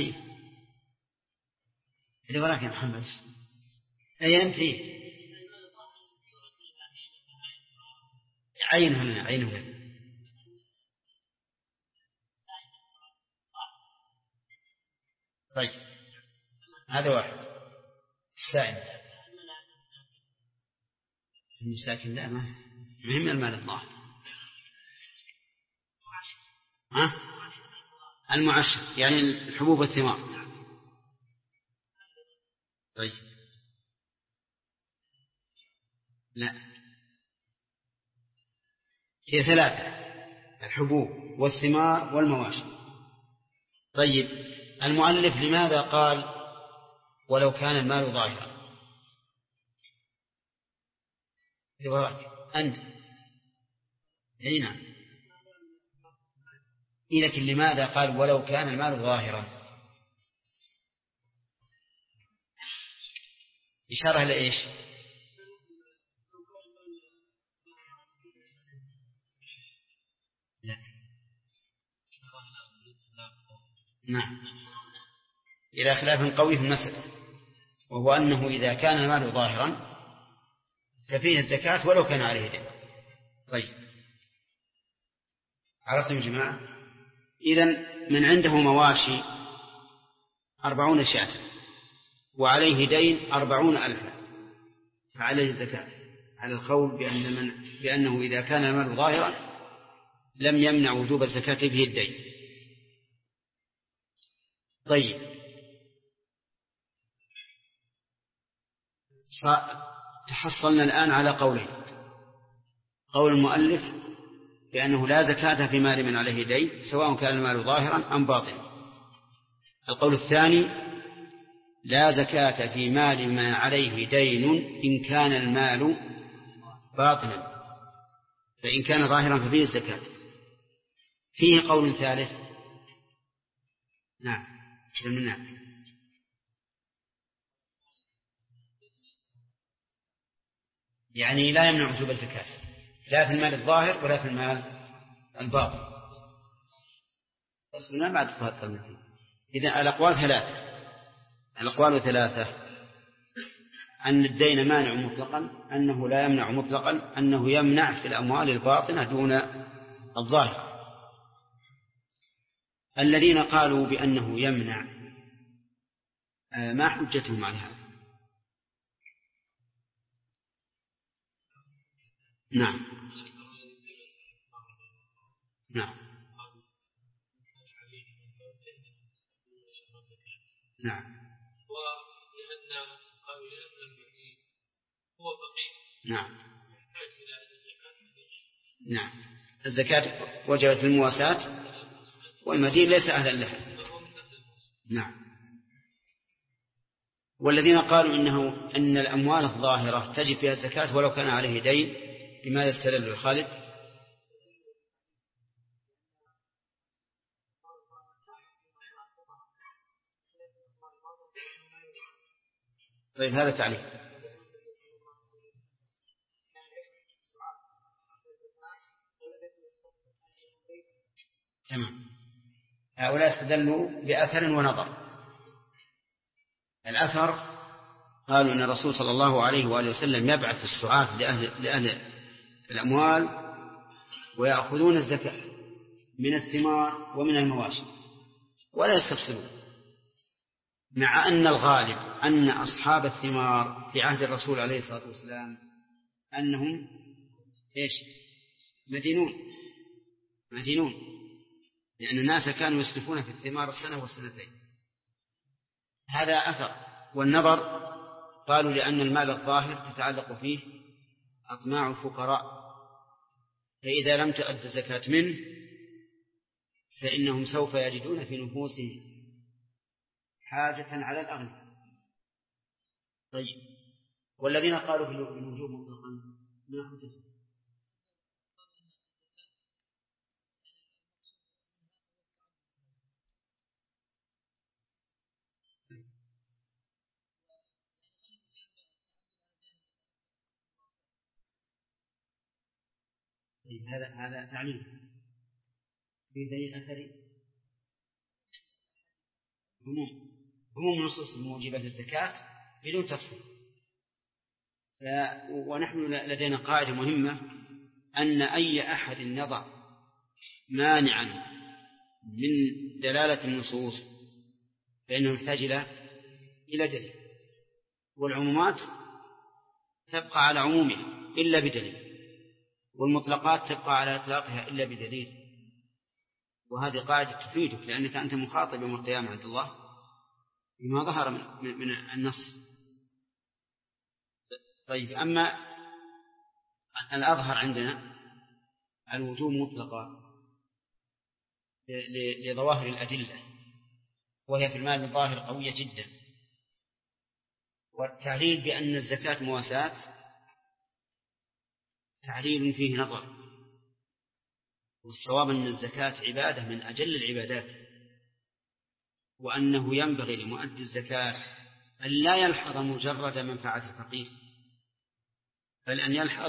Speaker 1: اللي وراك يا محمد. أي أنت عينها. طيب هذا واحد. السائل المساكن لا ما مهم المال الظاهر. المعشر يعني الحبوب والثمار. طيب لا هي ثلاثة: الحبوب والثمار والمواشي. طيب المؤلف لماذا قال ولو كان المال ظاهرا؟ أنت هنا لكن لماذا قال ولو كان المال ظاهرا؟ إشارة لإيش؟ لا. نعم إلى خلاف قوي في المسألة، وهو أنه إذا كان المال ظاهرا ففيه الزكاة ولو كان عليه دين. طيب عرفتم يا جماعة؟ إذن من عنده مواشي 40 شاة وعليه دين 40,000 فعليه الزكاة، على القول بأنه إذا كان المال ظاهرا لم يمنع وجوب الزكاة به الدين. طيب تحصلنا الآن على قولين: قول المؤلف بأنه لا زكاة في مال من عليه دين سواء كان المال ظاهرا أم باطنا. القول الثاني: لا زكاة في مال من عليه دين إن كان المال باطنا، فإن كان ظاهرا ففيه الزكاة. فيه قول ثالث. نعم يعني لا يمنع وجوب الزكاة لا في المال الظاهر ولا في المال الباطن. أصلنا بعد فهد المتين. إذن الأقوال ثلاثة: أن الدين مانع مطلقا، أنه لا يمنع مطلقا، أنه يمنع في الأموال الباطنة دون الظاهر. الذين قالوا بأنه يمنع ما حجتهم على هذا؟ نعم نعم نعم.
Speaker 4: ولأن قالوا لأن المحيي هو فقير
Speaker 1: نعم نعم الزكاة وجبت المواساة والمدين ليس أهلا لها. نعم. والذين قالوا أن الأموال الظاهرة تجب فيها الزكاة ولو كان عليه دين، لماذا استدلوا يا خالد؟ طيب هذا تعليق. تمام. هؤلاء استدلوا بأثر ونظر. الأثر قالوا إن الرسول صلى الله عليه وآله وسلم يبعث السعاة لأهل الأموال ويأخذون الزكاة من الثمار ومن المواشي ولا يستفسرون، مع أن الغالب أن أصحاب الثمار في عهد الرسول عليه الصلاة والسلام أنهم مدينون، لأن الناس كانوا يسلفون في الثمار السنة والسنتين. هذا أثر. والنظر قالوا لأن المال الظاهر تتعلق فيه أطماع الفقراء، فإذا لم تؤد الزكاة منه فإنهم سوف يجدون في نفوسهم حاجة على الأغنى. طيب والذين قالوا بالوجوب مطلقا ما حجتهم؟ طيب هذا تعليم في دليل أثري. هموم نصوص موجبة الزكاة بدون تفصيل. ونحن لدينا قاعدة مهمة: أن أي أحد يضع مانعا من دلالة النصوص فإنه يحتاج إلى دليل، والعمومات تبقى على عمومها إلا بدليل، والمطلقات تبقى على إطلاقها إلا بدليل. وهذه قاعدة تفيدك، لأنك أنت مخاطب يوم القيامة عند الله بما ظهر من النص. طيب، أما الأظهر عندنا الوجوب مطلقا لظواهر الأدلة، وهي في المال الظاهر قوية جدا. والتعليل بأن الزكاة مواساة تعليل فيه نظر، والصواب أن الزكاة عبادة من أجل العبادات، وأنه ينبغي لمؤدي الزكاة أن لا يلحظ مجرد منفعة الفقير، بل أن يلحظ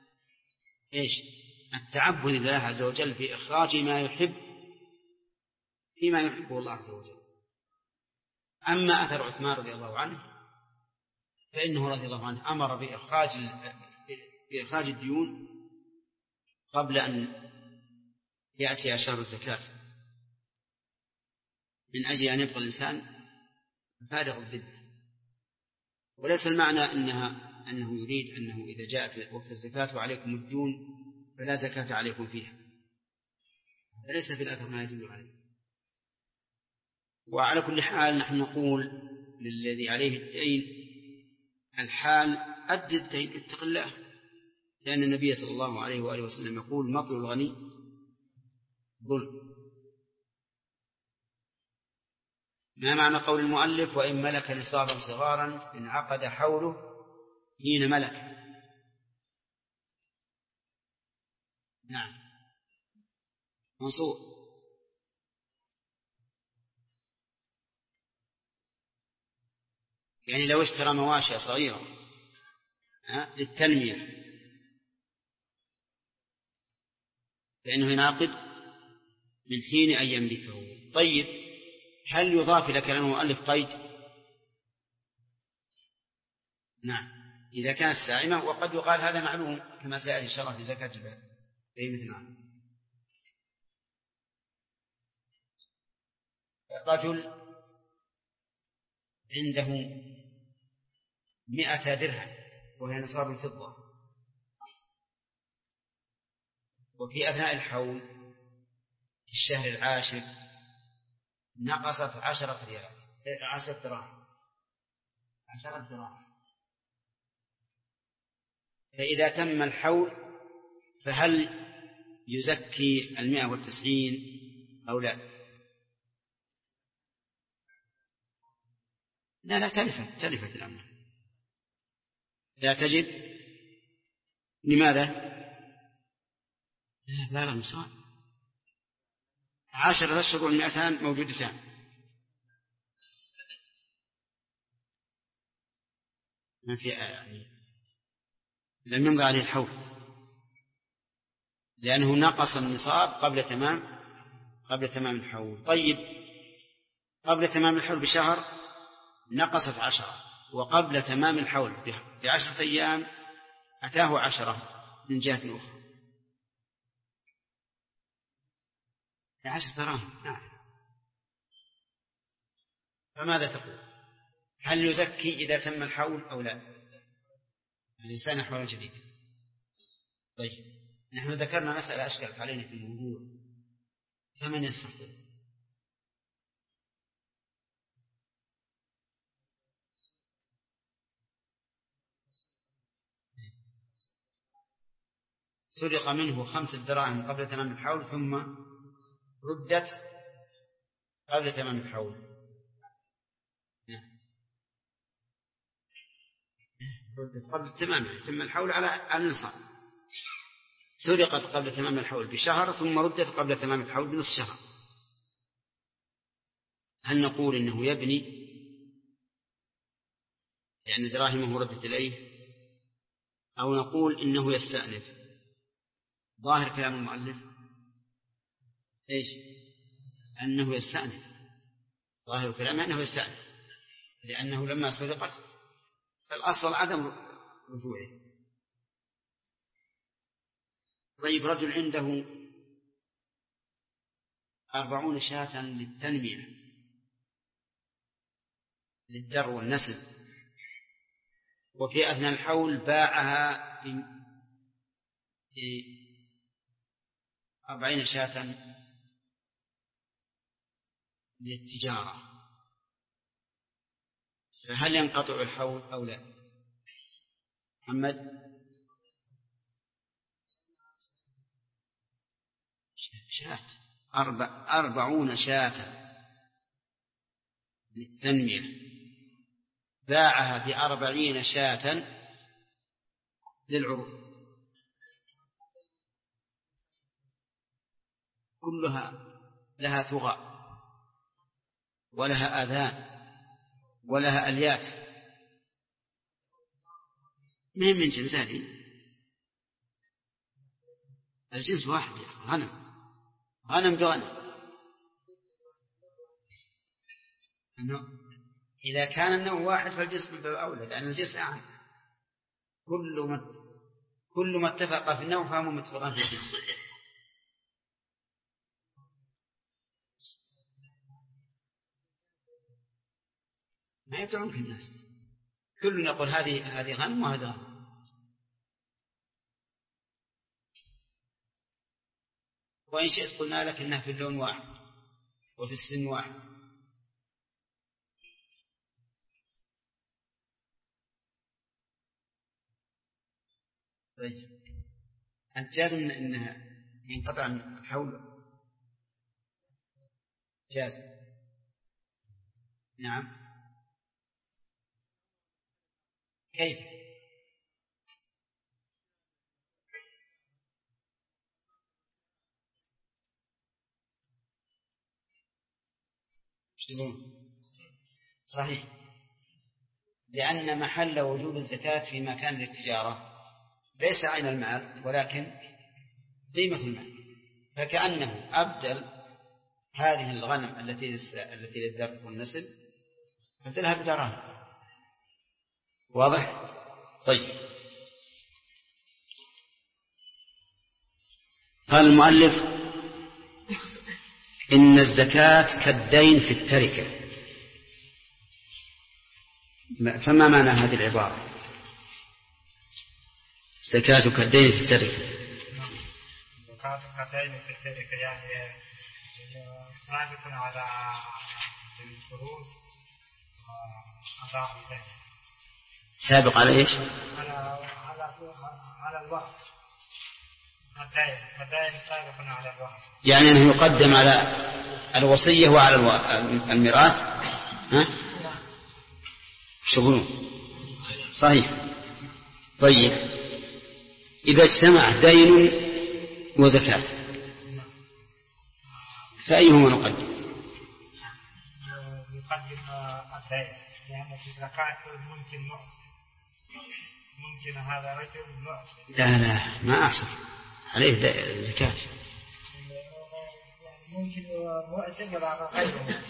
Speaker 1: التعبد لله عز وجل في إخراج ما يحب فيما يحبه الله عز وجل. أما أثر عثمان رضي الله عنه فإنه رضي الله عنه أمر بإخراج الديون قبل أن يأتي أشهر الزكاة، من أجل أن يبقى الإنسان فارغ الذمة. وليس المعنى أنه يريد أنه إذا جاءت وقت الزكاة وعليكم الديون فلا زكاة عليكم فيها، ليس في الأثر ما يدل عليه. وعلى كل حال نحن نقول للذي عليه الدين الحال أد الدين، اتق الله، لأن النبي صلى الله عليه وآله وسلم يقول مطل الغني ظلم. ما معنى قول المؤلف وإن ملك نصابا صغارا انعقد حوله حين ملك؟ نعم، منصور. يعني لو اشترى مواشي صغيرة للتنمية فإنه ينعقد من حين أن يملكه. طيب، هل يضاف إلى كلام المؤلف قيد؟ نعم، إذا كانت سائمة، وقد يقال هذا معلوم كما سيأتي إن شاء الله في زكاة الباب أي مثل ما رجل عنده 100 درهم وهي نصاب الفضة، وفي أثناء الحول في الشهر العاشر نقصت 10 ريالات 10 دراهم 10 دراهم. فإذا تم الحول فهل يزكي 190 أو لا؟ لا تلفت الأمر، لا تجد. لماذا؟ لا مصاب 10 أشهر و200 موجودتان، ما في يعني لم يمضي عليه الحول، لأنه نقص النصاب قبل تمام الحول. طيب، قبل تمام الحول بشهر نقصت 10، وقبل تمام الحول ب10 أيام أتاه 10 من جهة أخرى 10 دراهم. نعم، فماذا تقول؟ هل يزكي إذا تم الحول أو لا؟ الإنسان أحوال جديدة. طيب، نحن ذكرنا مسألة أشكلت علينا في الموضوع، فمن يستطيع؟ سرق منه 5 دراهم قبل تمام الحول ثم ردت قبل تمام الحول. ردت قبل تم الحول على النصاب. سرقت قبل تمام الحول بشهر ثم ردت قبل تمام الحول بنصف شهر. هل نقول إنه يبني لأن دراهمه ردت إليه، أو نقول إنه يستأنف؟ ظاهر كلام المؤلف أنه يستأنف، ظاهر كلامه أنه يستأنف، لأنه لما سرقت فالأصل عدم رجوعه. طيب رجل عنده 40 شاة للتنمية للدر والنسل، وفي أثناء الحول باعها ب 40 شاة للتجارة، فهل ينقطع الحول أو لا؟ محمد؟ شاة 40 شاة للتنمية باعها ب40 شاة للعروض، كلها لها ثغى ولها آذان ولها أليات، من جنس هذه الجنس واحد، غنم بغنم. إذا كان النوع واحد فالجنس من باب أولى، لأن الجنس أعم، كل ما اتفق في النوع فهم متفقان في الجنس. ما يدعون في الناس، كل يقول هذه غنم وهذا غنم. وإن شئت قلنا لك إنها في اللون واحد وفي السن واحد. طيب أنت جازم إنها ينقطع الحول؟ جازم. نعم. كيف؟ صحيح، لأن محل وجوب الزكاة في مكان للتجارة ليس عين المال ولكن قيمة المال، فكأنه أبدل هذه الغنم التي للذر والنسل أبدلها بدراهم. واضح؟ طيب. قال المؤلف إن الزكاة كالدين في التركة، فما معنى هذه العبارة؟ زكاة كالدين في التركة.
Speaker 3: زكاة كالدين في التركة يعني سابق على الفروض وأداء الدين.
Speaker 1: سابق على إيش؟
Speaker 3: على الوقت. الدين سابق على الوقت،
Speaker 1: يعني أنه يقدم على الوصية وعلى الميراث. ها؟ شغلون. صحيح. طيب إذا اجتمع دين وزكاة فأيهما نقدم؟
Speaker 3: نقدم الدين، لأن الزكاة ممكن نقص، ممكن هذا رجل نقص.
Speaker 1: لا ما أحسن عليه زكاة.
Speaker 3: ممكن مؤسن ولا غيره.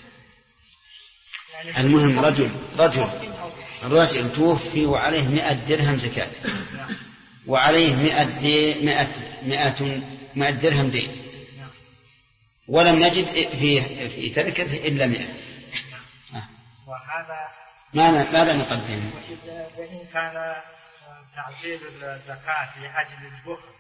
Speaker 1: المهم رجل توفي وعليه 100 درهم زكاة وعليه 100 درهم دين، ولم نجد في تركته إلا 100.
Speaker 3: وهذا
Speaker 1: ماذا نقدم؟
Speaker 3: وإن كان تعجيل الزكاة لأجل البخل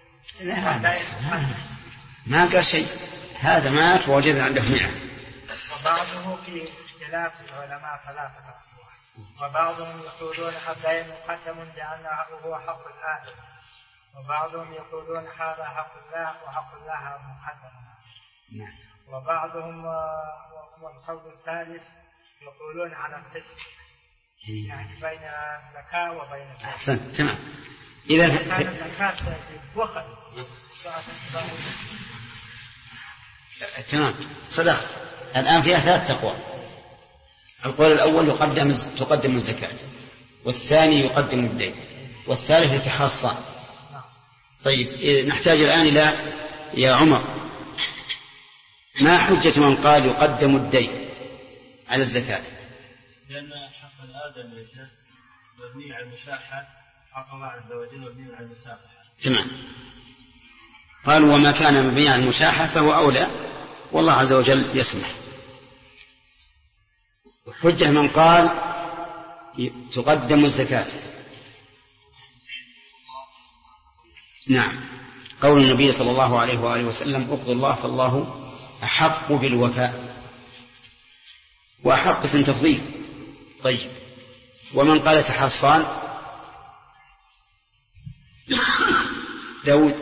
Speaker 1: ما قال شيء، هذا مات ووجد عنده 100.
Speaker 3: وبعضه في اختلاف العلماء 3 أقوال، وبعضهم يقولون الدين مقدم لأنه هو حق الآدم، وبعضهم يقولون هذا حق الله وحق الله مقدم، وبعضهم والقول الثالث يقولون على القسم، يعني بين الزكاة وبين الزكاة.
Speaker 1: أحسنت. تمام. إذا
Speaker 3: كان الزكاة في البخل.
Speaker 1: تمام صدقت. الآن فيها 3 أقوال. القول الأول تقدم الزكاة، والثاني يقدم الدين، والثالث يتحاصان. طيب نحتاج الآن إلى يا عمر ما حجة من قال يقدم الدين على الزكاة؟
Speaker 5: لأن حق الآدم مبني على المشاحة، حق الله عز وجل مبني على المسافحة.
Speaker 1: تمام. قالوا وما كان مبني على المشاحة فهو أولى، والله عز وجل يسمح. حجة من قال تقدم الزكاة. نعم، قول النبي صلى الله عليه وآله وسلم اقضوا الله فالله أحق بالوفاء، وأحق اسم تفضيل. طيب، ومن قال تحصان؟ داود.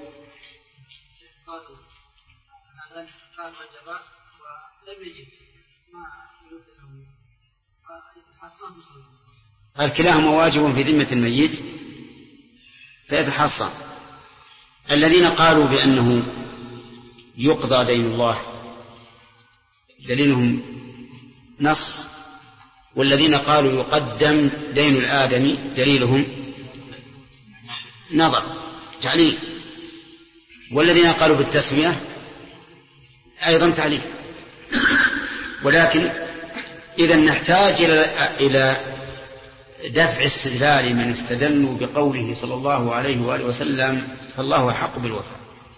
Speaker 4: قال رجباء ولم يجد ما يرد
Speaker 1: قال كلاهما واجب في ذمة الميت فيتحصن. الذين قالوا بأنه يقضى دين الله دليلهم نص، والذين قالوا يقدم دين الآدمي دليلهم نظر تعليل، والذين قالوا بالتسوية أيضا تعليل. ولكن إذا نحتاج إلى دفع استدلال من استدلوا بقوله صلى الله عليه وآله وسلم فالله أحق بالوفاء.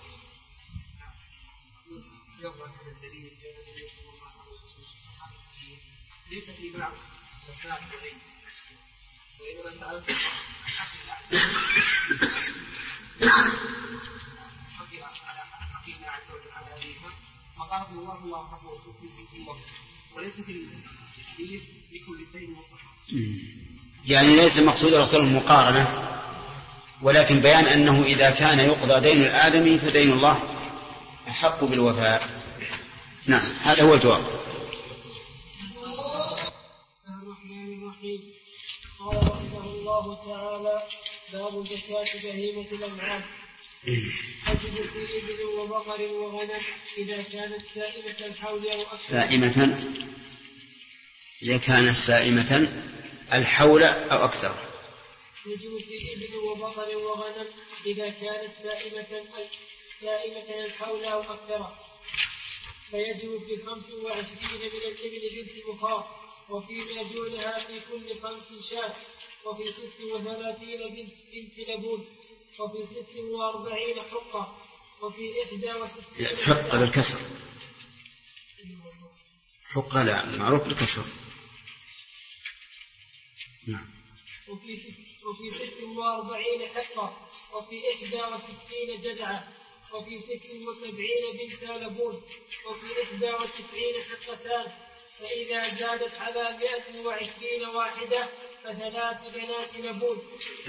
Speaker 4: ليس في بعض زكاة الدين، وإنما سألت حقنا عز وجل على أبيها فقال الله حقه في الوقت وليس في الدين بكل دين مطلق.
Speaker 1: يعني ليس المقصود رسول المقارنة، ولكن بيان أنه إذا كان يقضى دين الآدمي فدين الله أحق بالوفاء. نعم، هذا هو الجواب.
Speaker 2: قال رحمه الله تعالى باب زكاة بهيمة الأنعام. تجب في إبل وبقر وغنم إذا كانت سائمة الحول أو أكثر.
Speaker 1: سائمة إذا كانت سائمة الحول أو أكثر.
Speaker 2: تجب في إبل وبقر وغنم إذا كانت سائمة الحول أو أكثر. فيجب في 25 من الإبل بنت بخار، وفيما دونها في كل 5 شاة، وفي 36 بنت لبون، وفي 46 حقة، وفي 61
Speaker 1: حقة بالكسر. حقة لا معروف بالكسر. نعم.
Speaker 2: وفي 46 حقة، وفي 61 جدعة، وفي 76 بنت لبون، وفي 91 حقتان. فإذا زادت على 120 واحدة فثلاث بنات لبون.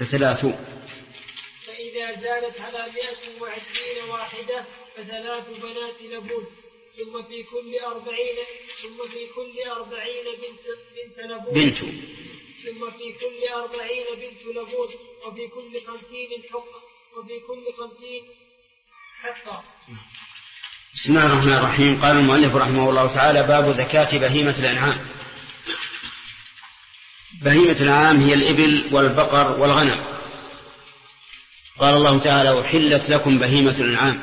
Speaker 2: فإذا زادت على 120 واحدة فثلاث بنات لبون. ثم في كل 40 بنت لبون. ثم في كل 40 بنت لبون، وفي كل 50 حقة، وفي كل 50 حقة.
Speaker 1: بسم الله الرحمن الرحيم. قال المؤلف رحمه الله تعالى باب زكاة بهيمة الأنعام. بهيمة الأنعام هي الإبل والبقر والغنم. قال الله تعالى أحلت لكم بهيمة الأنعام،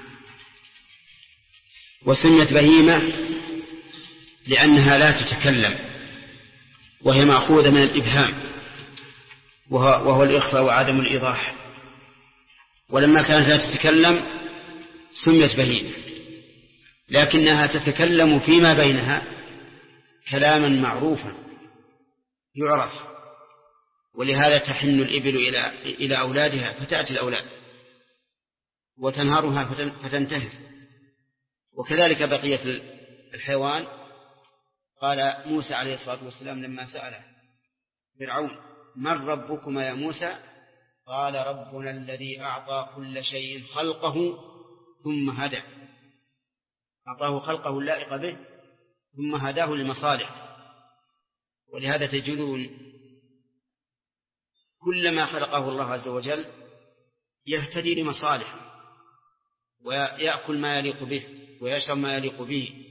Speaker 1: وسميت بهيمة لأنها لا تتكلم، وهي مأخوذة من الإبهام وهو الإخفاء وعدم الإيضاح. ولما كانت لا تتكلم سميت بهيمة، لكنها تتكلم فيما بينها كلاما معروفا يعرف، ولهذا تحن الإبل إلى أولادها فتأتي الأولاد، وتنهرها فتنتهر. وكذلك بقية الحيوان. قال موسى عليه الصلاة والسلام لما سأله فرعون من ربكما يا موسى؟ قال ربنا الذي أعطى كل شيء خلقه ثم هدى. أعطاه خلقه اللائق به ثم هداه لمصالح. ولهذا تجدون كلما خلقه الله عز وجل يهتدي لمصالح، ويأكل ما يليق به ويشرب ما يليق به،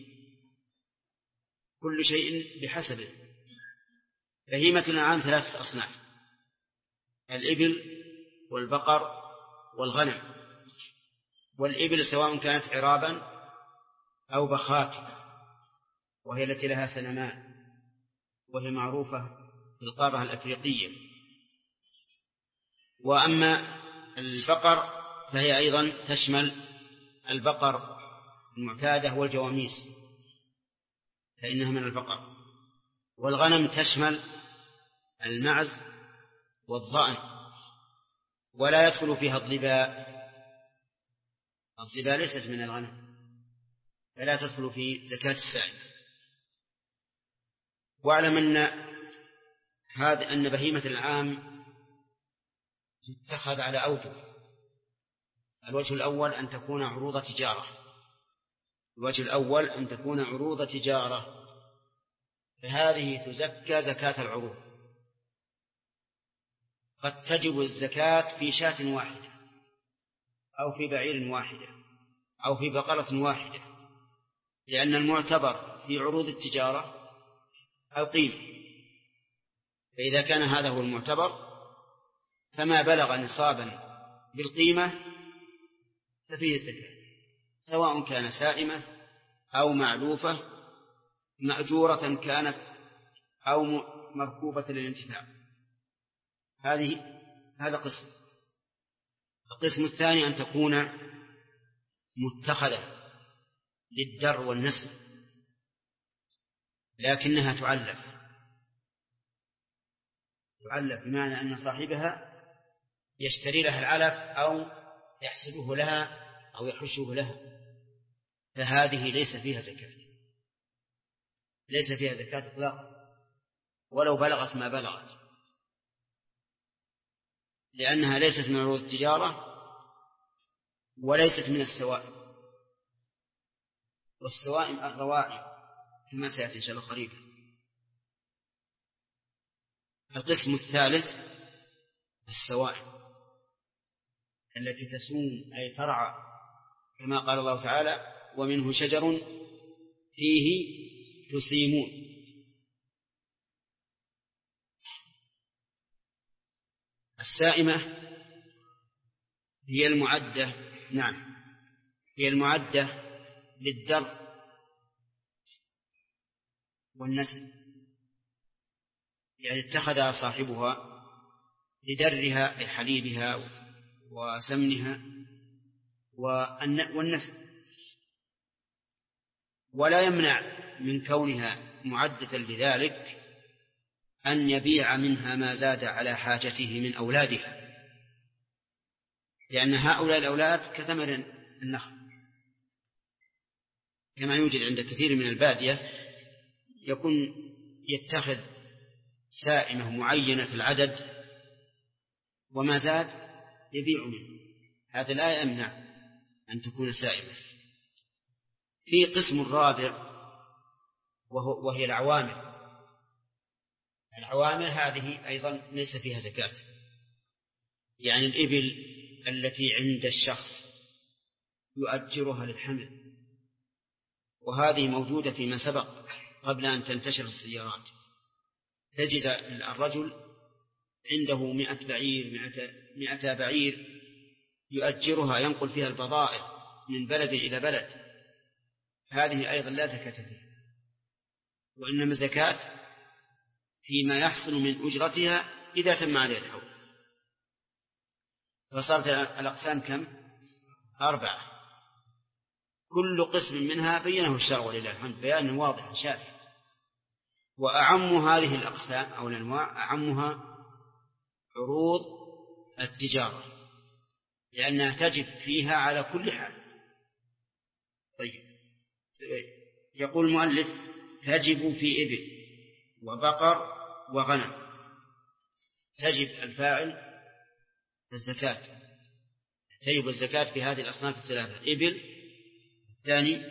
Speaker 1: كل شيء بحسبه. بهيمة الأنعام 3 أصناف: الإبل والبقر والغنم. والإبل سواء كانت عرابا أو بخات، وهي التي لها سنمان، وهي معروفة في القارة الأفريقية. وأما البقر فهي أيضا تشمل البقر المعتادة والجواميس فإنها من البقر. والغنم تشمل المعز والضأن، ولا يدخل فيها الظباء. الظباء ليست من الغنم فلا تدخل في زكاة السائمة. واعلم أن بهيمة العام تتخذ على أوجه. الوجه الأول أن تكون عروض تجارة، الوجه الأول أن تكون عروض تجارة، فهذه تزكى زكاة العروض. قد تجب الزكاة في شاة واحدة أو في بعير واحدة أو في بقرة واحدة، لأن المعتبر في عروض التجارة القيمة، فإذا كان هذا هو المعتبر فما بلغ نصابا بالقيمة ففيه الزكاة، سواء كان سائمة أو معلوفة مأجورة كانت أو مركوبة للانتفاع. هذا قسم. القسم الثاني أن تكون متخذة للدر والنسل لكنها تعلف بمعنى أن صاحبها يشتري لها العلف أو يحسبه لها أو يحشه لها، فهذه ليس فيها زكاة إطلاقا ولو بلغت ما بلغت، لأنها ليست من عروض التجارة وليست من السوائم. والسوائم الرواعي كما سيأتي إن شاء الله قريبا. القسم الثالث السوائم التي تسوم أي ترعى، كما قال الله تعالى: ومنه شجر فيه تسيمون. السائمة هي المعدة للدر والنسل، يعني اتخذها صاحبها لدرها لحليبها وسمنها والنسل، ولا يمنع من كونها معدة لذلك أن يبيع منها ما زاد على حاجته من أولادها، لأن هؤلاء الأولاد كثمر النخل، كما يوجد عند كثير من البادية يكون يتخذ سائمة معينة العدد وما زاد يبيع منه، هذا لا يمنع أن تكون سائمة. في قسم الرابع وهي العوامل هذه أيضا ليس فيها زكاة، يعني الإبل التي عند الشخص يؤجرها للحمل، وهذه موجودة فيما سبق قبل أن تنتشر السيارات. تجد الرجل عنده 100 بعير يؤجرها ينقل فيها البضائع من بلد إلى بلد، هذه أيضا لا زكاة فيها، وإنما زكاة فيما يحصل من أجرتها إذا تم عليه الحول. فصارت الأقسام كم؟ 4، كل قسم منها بينه الشرع ولله الحمد بيان واضح شافي. وأعم هذه الأقسام أو الأنواع أعمها عروض التجارة، لأنها تجب فيها على كل حال. طيب، يقول المؤلف: تجب في إبل وبقر وغنم. تجب الفاعل الزكاة، تجب الزكاة في هذه الأصناف الثلاثة: إبل، الثاني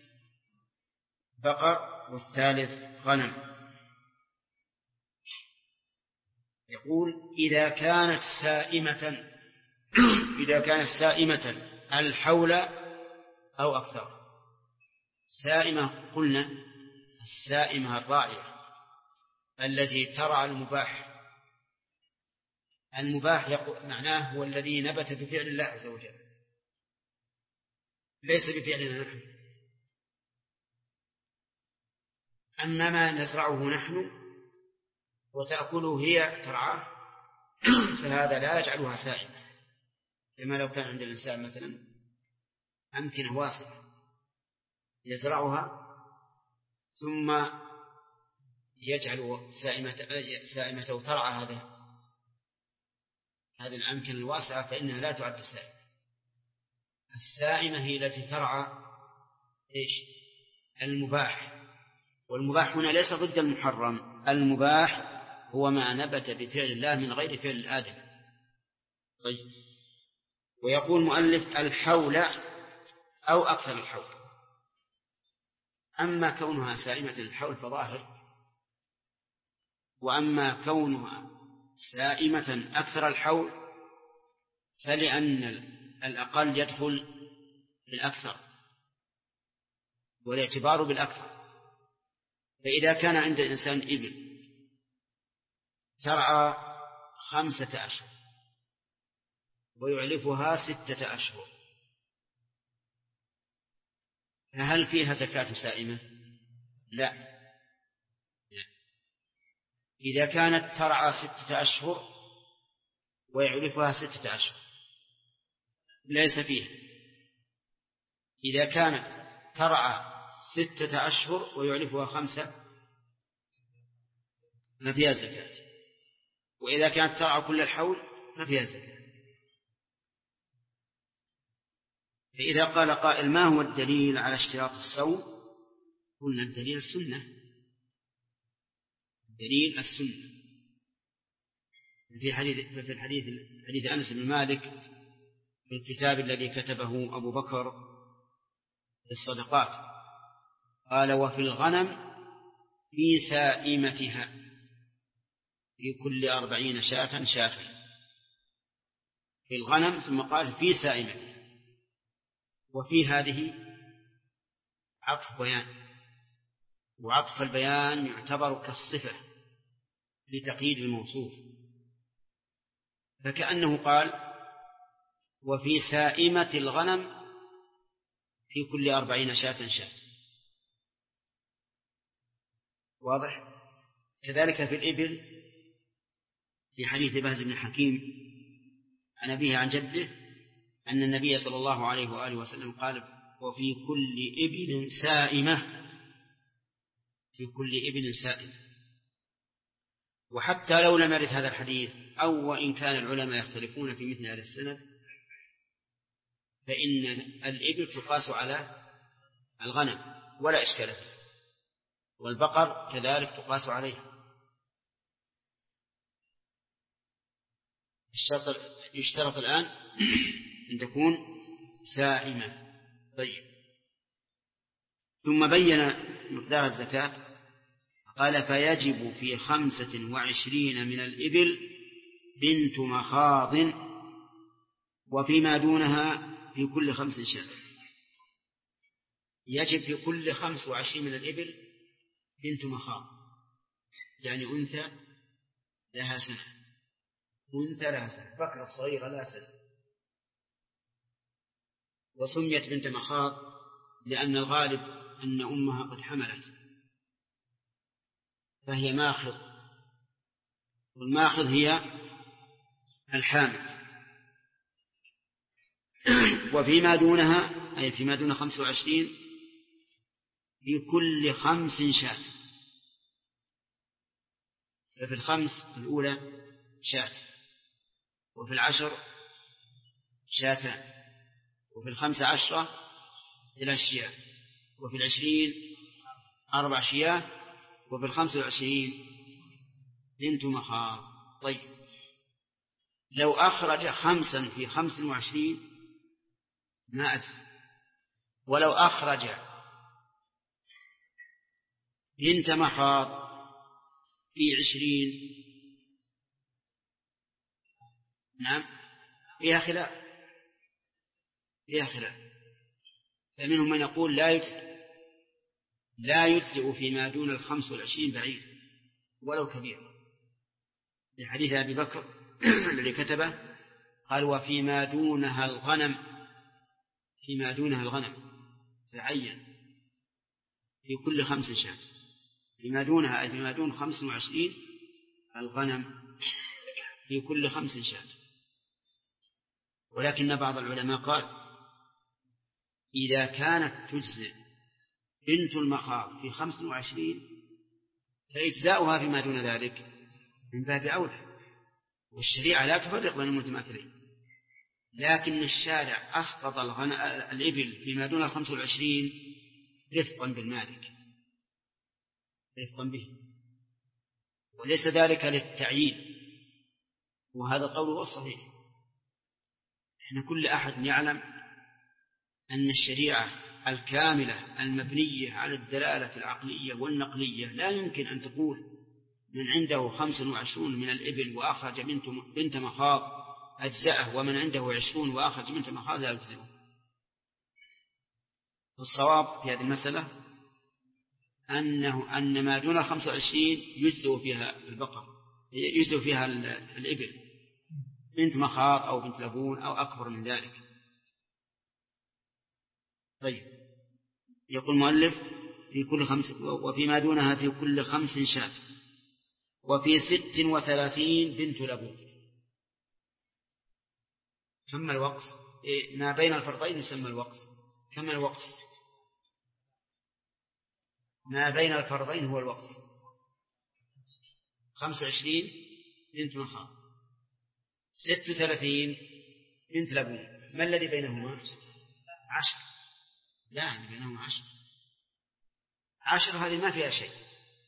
Speaker 1: بقر، والثالث غنم. يقول: إذا كانت سائمة الحول أو أكثر. سائمة قلنا السائمة الراعية التي ترعى المباح معناه هو الذي نبت بفعل الله عز وجل، ليس بفعلنا نحن. أما ما نزرعه نحن وتأكله هي ترعاه فهذا لا يجعلها سائمة، كما لو كان عند الإنسان مثلا أمكنة واسعة يزرعها ثم يجعل سائمته ترعى هذه الأمكنة الواسعة، فإنها لا تعد سائمة. السائمة هي التي ترعى المباح، والمباح هنا ليس ضد المحرم. المباح هو ما نبت بفعل الله من غير فعل الآدم. طيب، ويقول المؤلف الحول أو أكثر الحول. أما كونها سائمة الحول فظاهر، وأما كونها سائمة أكثر الحول فلأن الأقل يدخل في الأكثر، والاعتبار بالأكثر. فإذا كان عند الإنسان إبل ترعى 5 أشهر ويعلفها 6 أشهر، فهل فيها زكاة سائمة؟ لا. إذا كانت ترعى 6 أشهر ويعلفها 6 أشهر ليس فيها. إذا كانت ترعى 6 أشهر ويعلفها 5 ما فيها زكاة، وإذا كانت ترعى كل الحول ما فيها زكاة. فإذا قال قائل ما هو الدليل على اشتراط الصوم؟ قلنا الدليل السنة. الدليل السنة. في حديث أنس بن مالك في الكتاب الذي كتبه أبو بكر في الصدقات قال وفي الغنم في سائمتها في كل 40 شاة شاة. في الغنم، ثم قال في سائمتها، وفي هذه عطف بيان، وعطف البيان يعتبر كالصفة لتقييد الموصوف، فكأنه قال وفي سائمة الغنم في كل 40 شاة شاة. واضح؟ كذلك في الإبل في حديث بهز بن حكيم عن أبيه عن جده أن النبي صلى الله عليه وآله وسلم قال وفي كل إبل سائمة، في كل إبل سائمة. وحتى لو لم يرد هذا الحديث أو وإن كان العلماء يختلفون في مثل هذا السند، فإن الإبل تقاس على الغنم ولا إشكال فيه، والبقر كذلك تقاس عليها. يشترط الآن أن تكون سائمة. طيب، ثم بين مقدار الزكاة قال فيجب في 25 من الإبل بنت مخاض وفيما دونها في كل 5 شاة. يجب في كل 25 من الإبل بنت مخاض، يعني أنثى لها سنة، أنثى لها سنة، بكرة الصغيرة لها سنة. وسميت بنت مخاض لأن الغالب أن أمها قد حملت فهي ماخض، والماخض هي الحامل. وفيما دونها أي فيما دون 25 في كل 5 شاة. ففي 5 الأولى شاة، وفي 10 شاتان، وفي 15 3 شياه، وفي 20 4 شياه، وفي 25 بنت مخاض. طيب، لو أخرج 5 في 25 ما أجزى، ولو أخرج بنت مخاض في 20 نعم فيها خلاف. فمنهم من يقول لا يجزئ فيما دون 25 بعيد ولو كبير، لحديث أبي بكر الذي كتبه قال وفيما دونها الغنم، فيما دونها الغنم فعين في كل 5 شاة. فيما دونها أي فيما دون 25 الغنم في كل 5 شاة. ولكن بعض العلماء قال إذا كانت تجزئ بنت المخاض في 25 فإجزاؤها فيما دون ذلك من باب أولى، والشريعة لا تفرق بين المتماثلين. لكن الشارع أسقط الإبل فيما دون 25 رفقا بالمالك، رفقا به، وليس ذلك للتعيين، وهذا قوله الصحيح. إحنا كل أحد يعلم أن الشريعة الكاملة المبنية على الدلالة العقلية والنقلية لا يمكن أن تقول من عنده 25 من الإبل وأخرج بنت مخاض أجزأه، ومن عنده 20 وأخرج بنت مخاض لا يجزئه. الصواب في هذه المسألة أن ما دون 25 يجزئ فيها البقر، يجزئ فيها الإبل، بنت مخاض أو بنت لبون أو أكبر من ذلك. طيب، يقول المؤلف في كل 5 وفيما دونها في كل 5 شاة، وفي 36 بنت لبون. كم الوقت؟ ما بين الفرضين يسمى الوقت. كم الوقت؟ ما بين الفرضين هو الوقت. 25 بنت مخاض، 36 بنت لبون. ما الذي بينهما؟ 10. لا، اللي بينهما 10 هذه ما فيها شيء،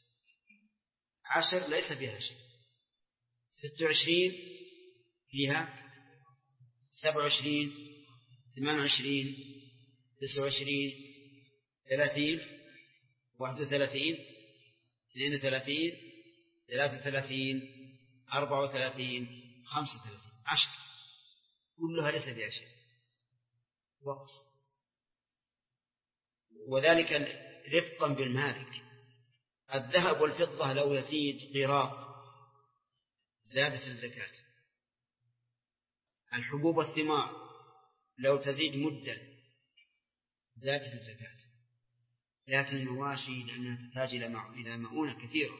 Speaker 1: 10 ليس فيها شيء. 26 فيها 27 28 29 30 31 32 33 34 35 10 كلها ليس فيها شيء، وقت. وذلك رفقا بالمالك. الذهب والفضة لو يزيد قيراط زادت الزكاة. الحبوب والثمار لو تزيد مدا زادت الزكاة. لكن المواشي لأنها تحتاج إلى مؤونة كثيرة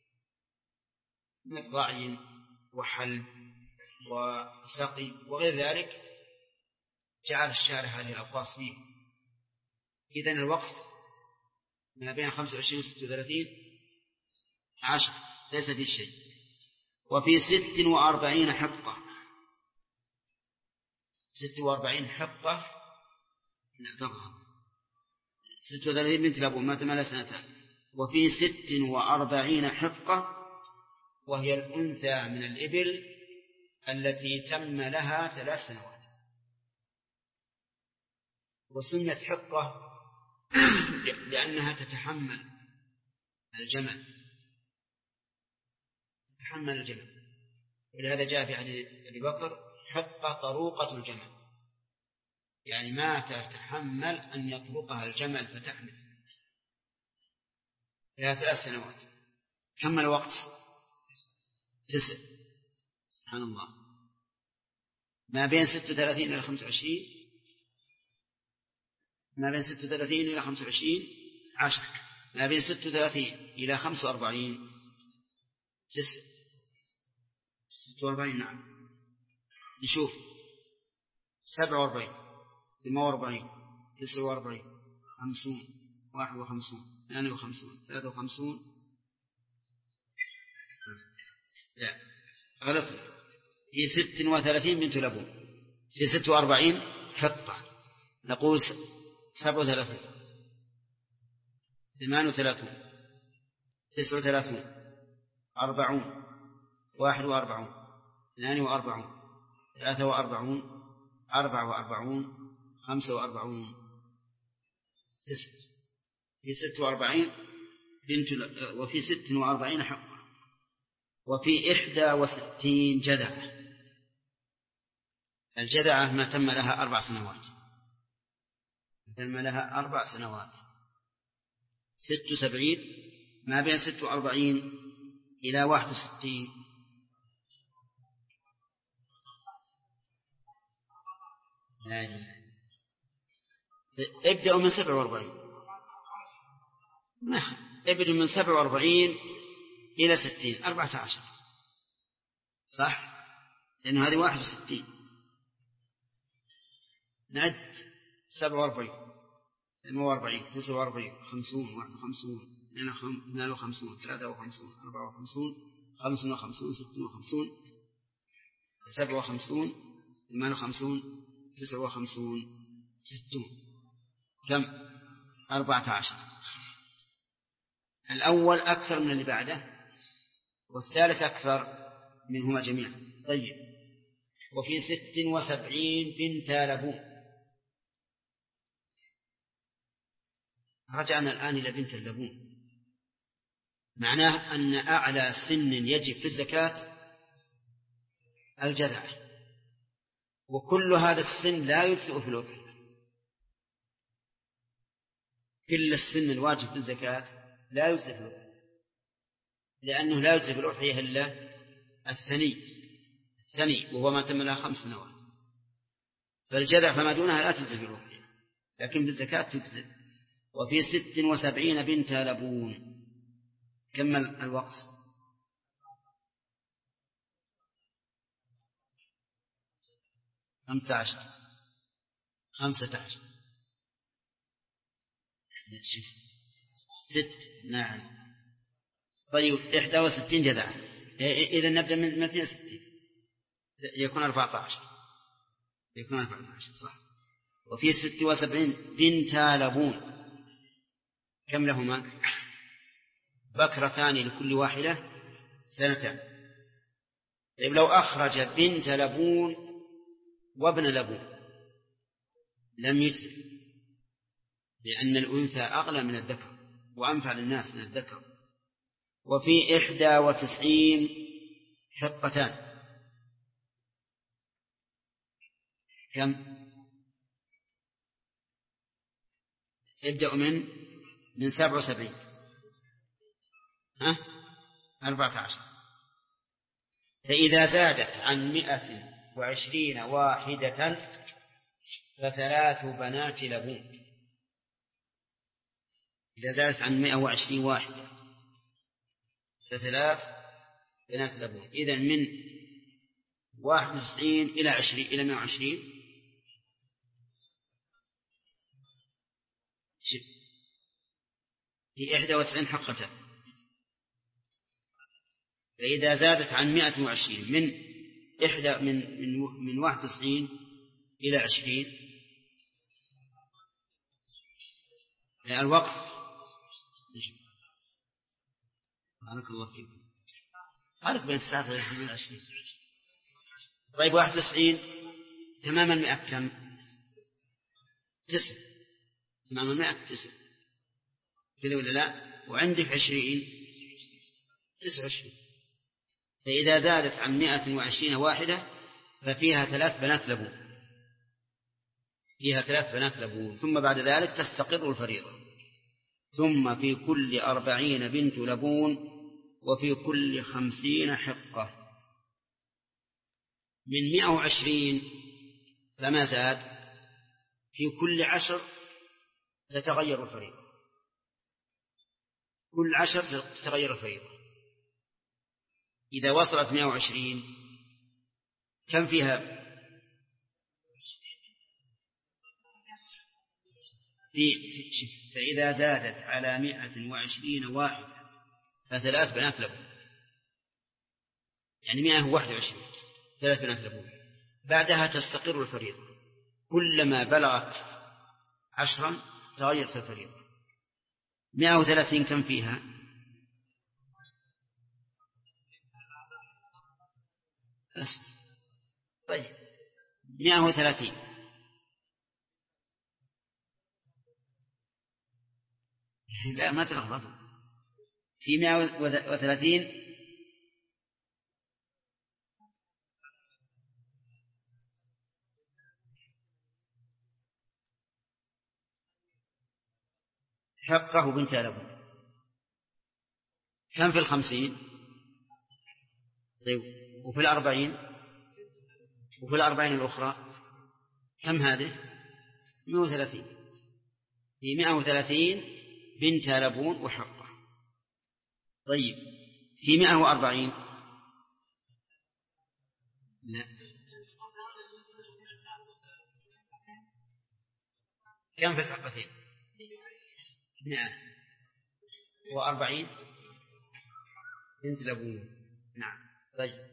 Speaker 1: من رعي وحلب وسقي وغير ذلك، جعل الشارع هذه الأقواس فيه. إذن الوقت ما بين 25 و 36 10 ليس فيه شيء. وفي 46 حقة، 46 حقة نعتبرها 36 بنت لبون ما تمال سنتان. وفي 46 حقة وهي الأنثى من الإبل التي تم لها 3 سنوات. وسميت حقة لأنها تتحمل الجمل، ولهذا جاء في حديث أبي بكر حقة طروقة الجمل، يعني ما تتحمل أن يطرقها الجمل فتحمل لها 3 سنوات. كم الوقت؟ 9. سبحان الله. ما بين 36 إلى 25 ما بين 36 إلى 25 10. ما بين 36 إلى 45 9. 46 نعم. نشوف 47 48 49 50 51 52 53. لا غلط، في 36 بنت لبون. في 46 حقة نقول 37 38 39 40 41 42 43 44 45 9. في 46 بنت وفي 46 حقة. وفي 61 جذعة. الجذعة ما تم لها 4 سنوات، تم لها 4 سنوات. 76 ما بين 46 إلى 61 ابدأوا من 47. ابدأوا من 47 إلى 60 14 صح، لأنه هذه 61. نعد 47 48 49 50 51 52 53 54 55 56 57 58 59 60 كم 14. الأول أكثر من اللي بعده والثالث أكثر منهما جميعا. طيب وفي 76 بنت لبون. رجعنا الآن إلى بنت اللبون، معناه أن أعلى سن يجب في الزكاة الجذع، وكل هذا السن لا يجزئ في الأضحية. كل السن الواجب في الزكاة لا يجزئ في الأضحية، لأنه لا يجزئ في الأضحية إلا الثني وهو ما تم لها 5 سنوات. فالجذع فما دونها لا تجزئ في الأضحية، لكن بالزكاة تجزئ. وفي 76 بنت لبون. كمل الوقت. 15 شوف 6. نعم. طيب 61 جذع. إذا نبدأ من 62 يكون 14 صح. وفي 76 بنت لبون. كم لهما؟ بكرتان لكل واحدة 2 طيب لو أخرج بنت لبون وابن لبون لم يجزئ، لأن الأنثى أغلى من الذكر وأنفع للناس من الذكر. وفي 91 حقتان. كم؟ ابدأ من 77. 14. فإذا زادت عن 120 واحدة ف3 بنات لبون. إذا زادت عن 120 واحدة ف3 بنات لبون. إذن من 91 إلى 20 إلى 120 في 91 حقتان. فإذا زادت عن 120 من 91 إلى 20 الوقت. بارك الله فيك. فارق بين 29 و 20. طيب 91 تماما 100 كم؟ 9. تماما 100 9 كذا ولا لا؟ وعندك 20 29. فإذا زادت عن 120 واحدة ففيها 3 بنات لبون. ثم بعد ذلك تستقر الفريضة. ثم في كل 40 بنت لبون وفي كل 50 حقة. من 120 فما زاد في كل 10 تتغير الفريضة. كل 10 تتغير الفريضة. إذا وصلت 120 كم فيها؟ فإذا زادت على 120 واحد ف3 بنات لبون، يعني 121 3 بنات لبون. بعدها تستقر الفريضة. كلما بلغت 10 تغيرت الفريضة. 130 كم فيها؟ طيب 130 لا ما تلخبطوا. في 130 حقه بنت لبون. كم في 50؟ طيب وفي 40 الأخرى كم هذه؟ 130. في 130 بنت لبون وحقه. طيب في 140 لا كم في الحقتين؟ 140 بنت لبون. نعم. طيب،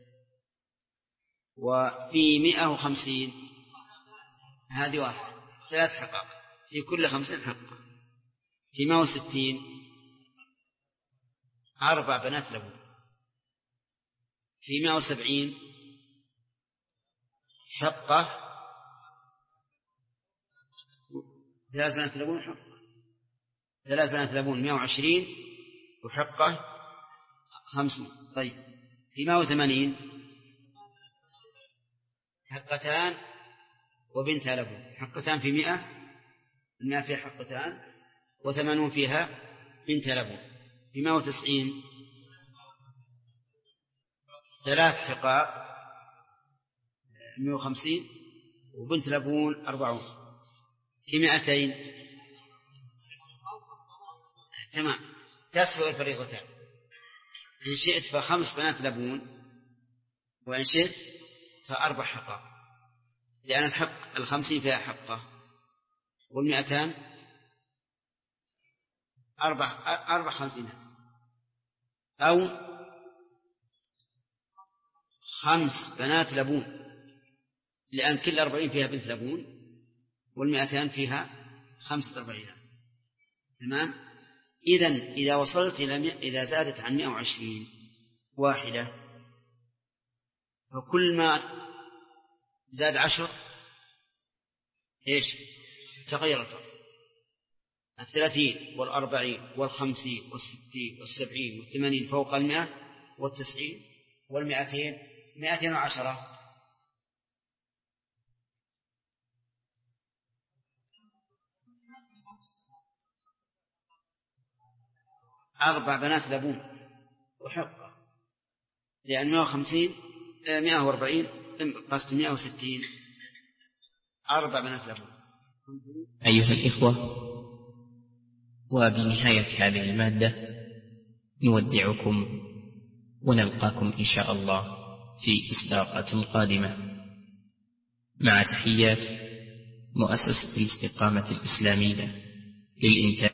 Speaker 1: وفي 150 هذه واحد 3 حقائق في كل 50 حقة. في 160 4 بنات لبون. في 170 حقة 3 بنات لبون حقة 3 بنات لبون 120 وحقة 50. طيب، في 180 حقتان وبنت لبون. حقتان في 100 فيها حقتان و80 فيها بنت لبون. في 190 3 حقاء 150 وبنت لبون 40. في 200 تمام تسوى الفريضتان. إن شئت ف5 بنات لبون، وإن شئت ف4 حقاء، لأن الحق 50 فيها حقة، وال200 4 50. أو 5 بنات لبون، لأن كل 40 فيها بنت لبون، وال200 فيها 45. تمام. إذا وصلت إذا زادت عن 120 واحدة، فكل ما زاد 10 إيش تغير الفرق. 30 وال40 وال50 وال60 وال70 وال80 فوق 100 وال90 وال200 210. أربع بنات لبون وحقة، لأن 150 140 قصد 160 4 بنات لبون.
Speaker 6: أيها الإخوة، وبنهاية هذه المادة نودعكم ونلقاكم إن شاء الله في إصداقات قادمة، مع تحيات مؤسسة الاستقامة الإسلامية للإنتاج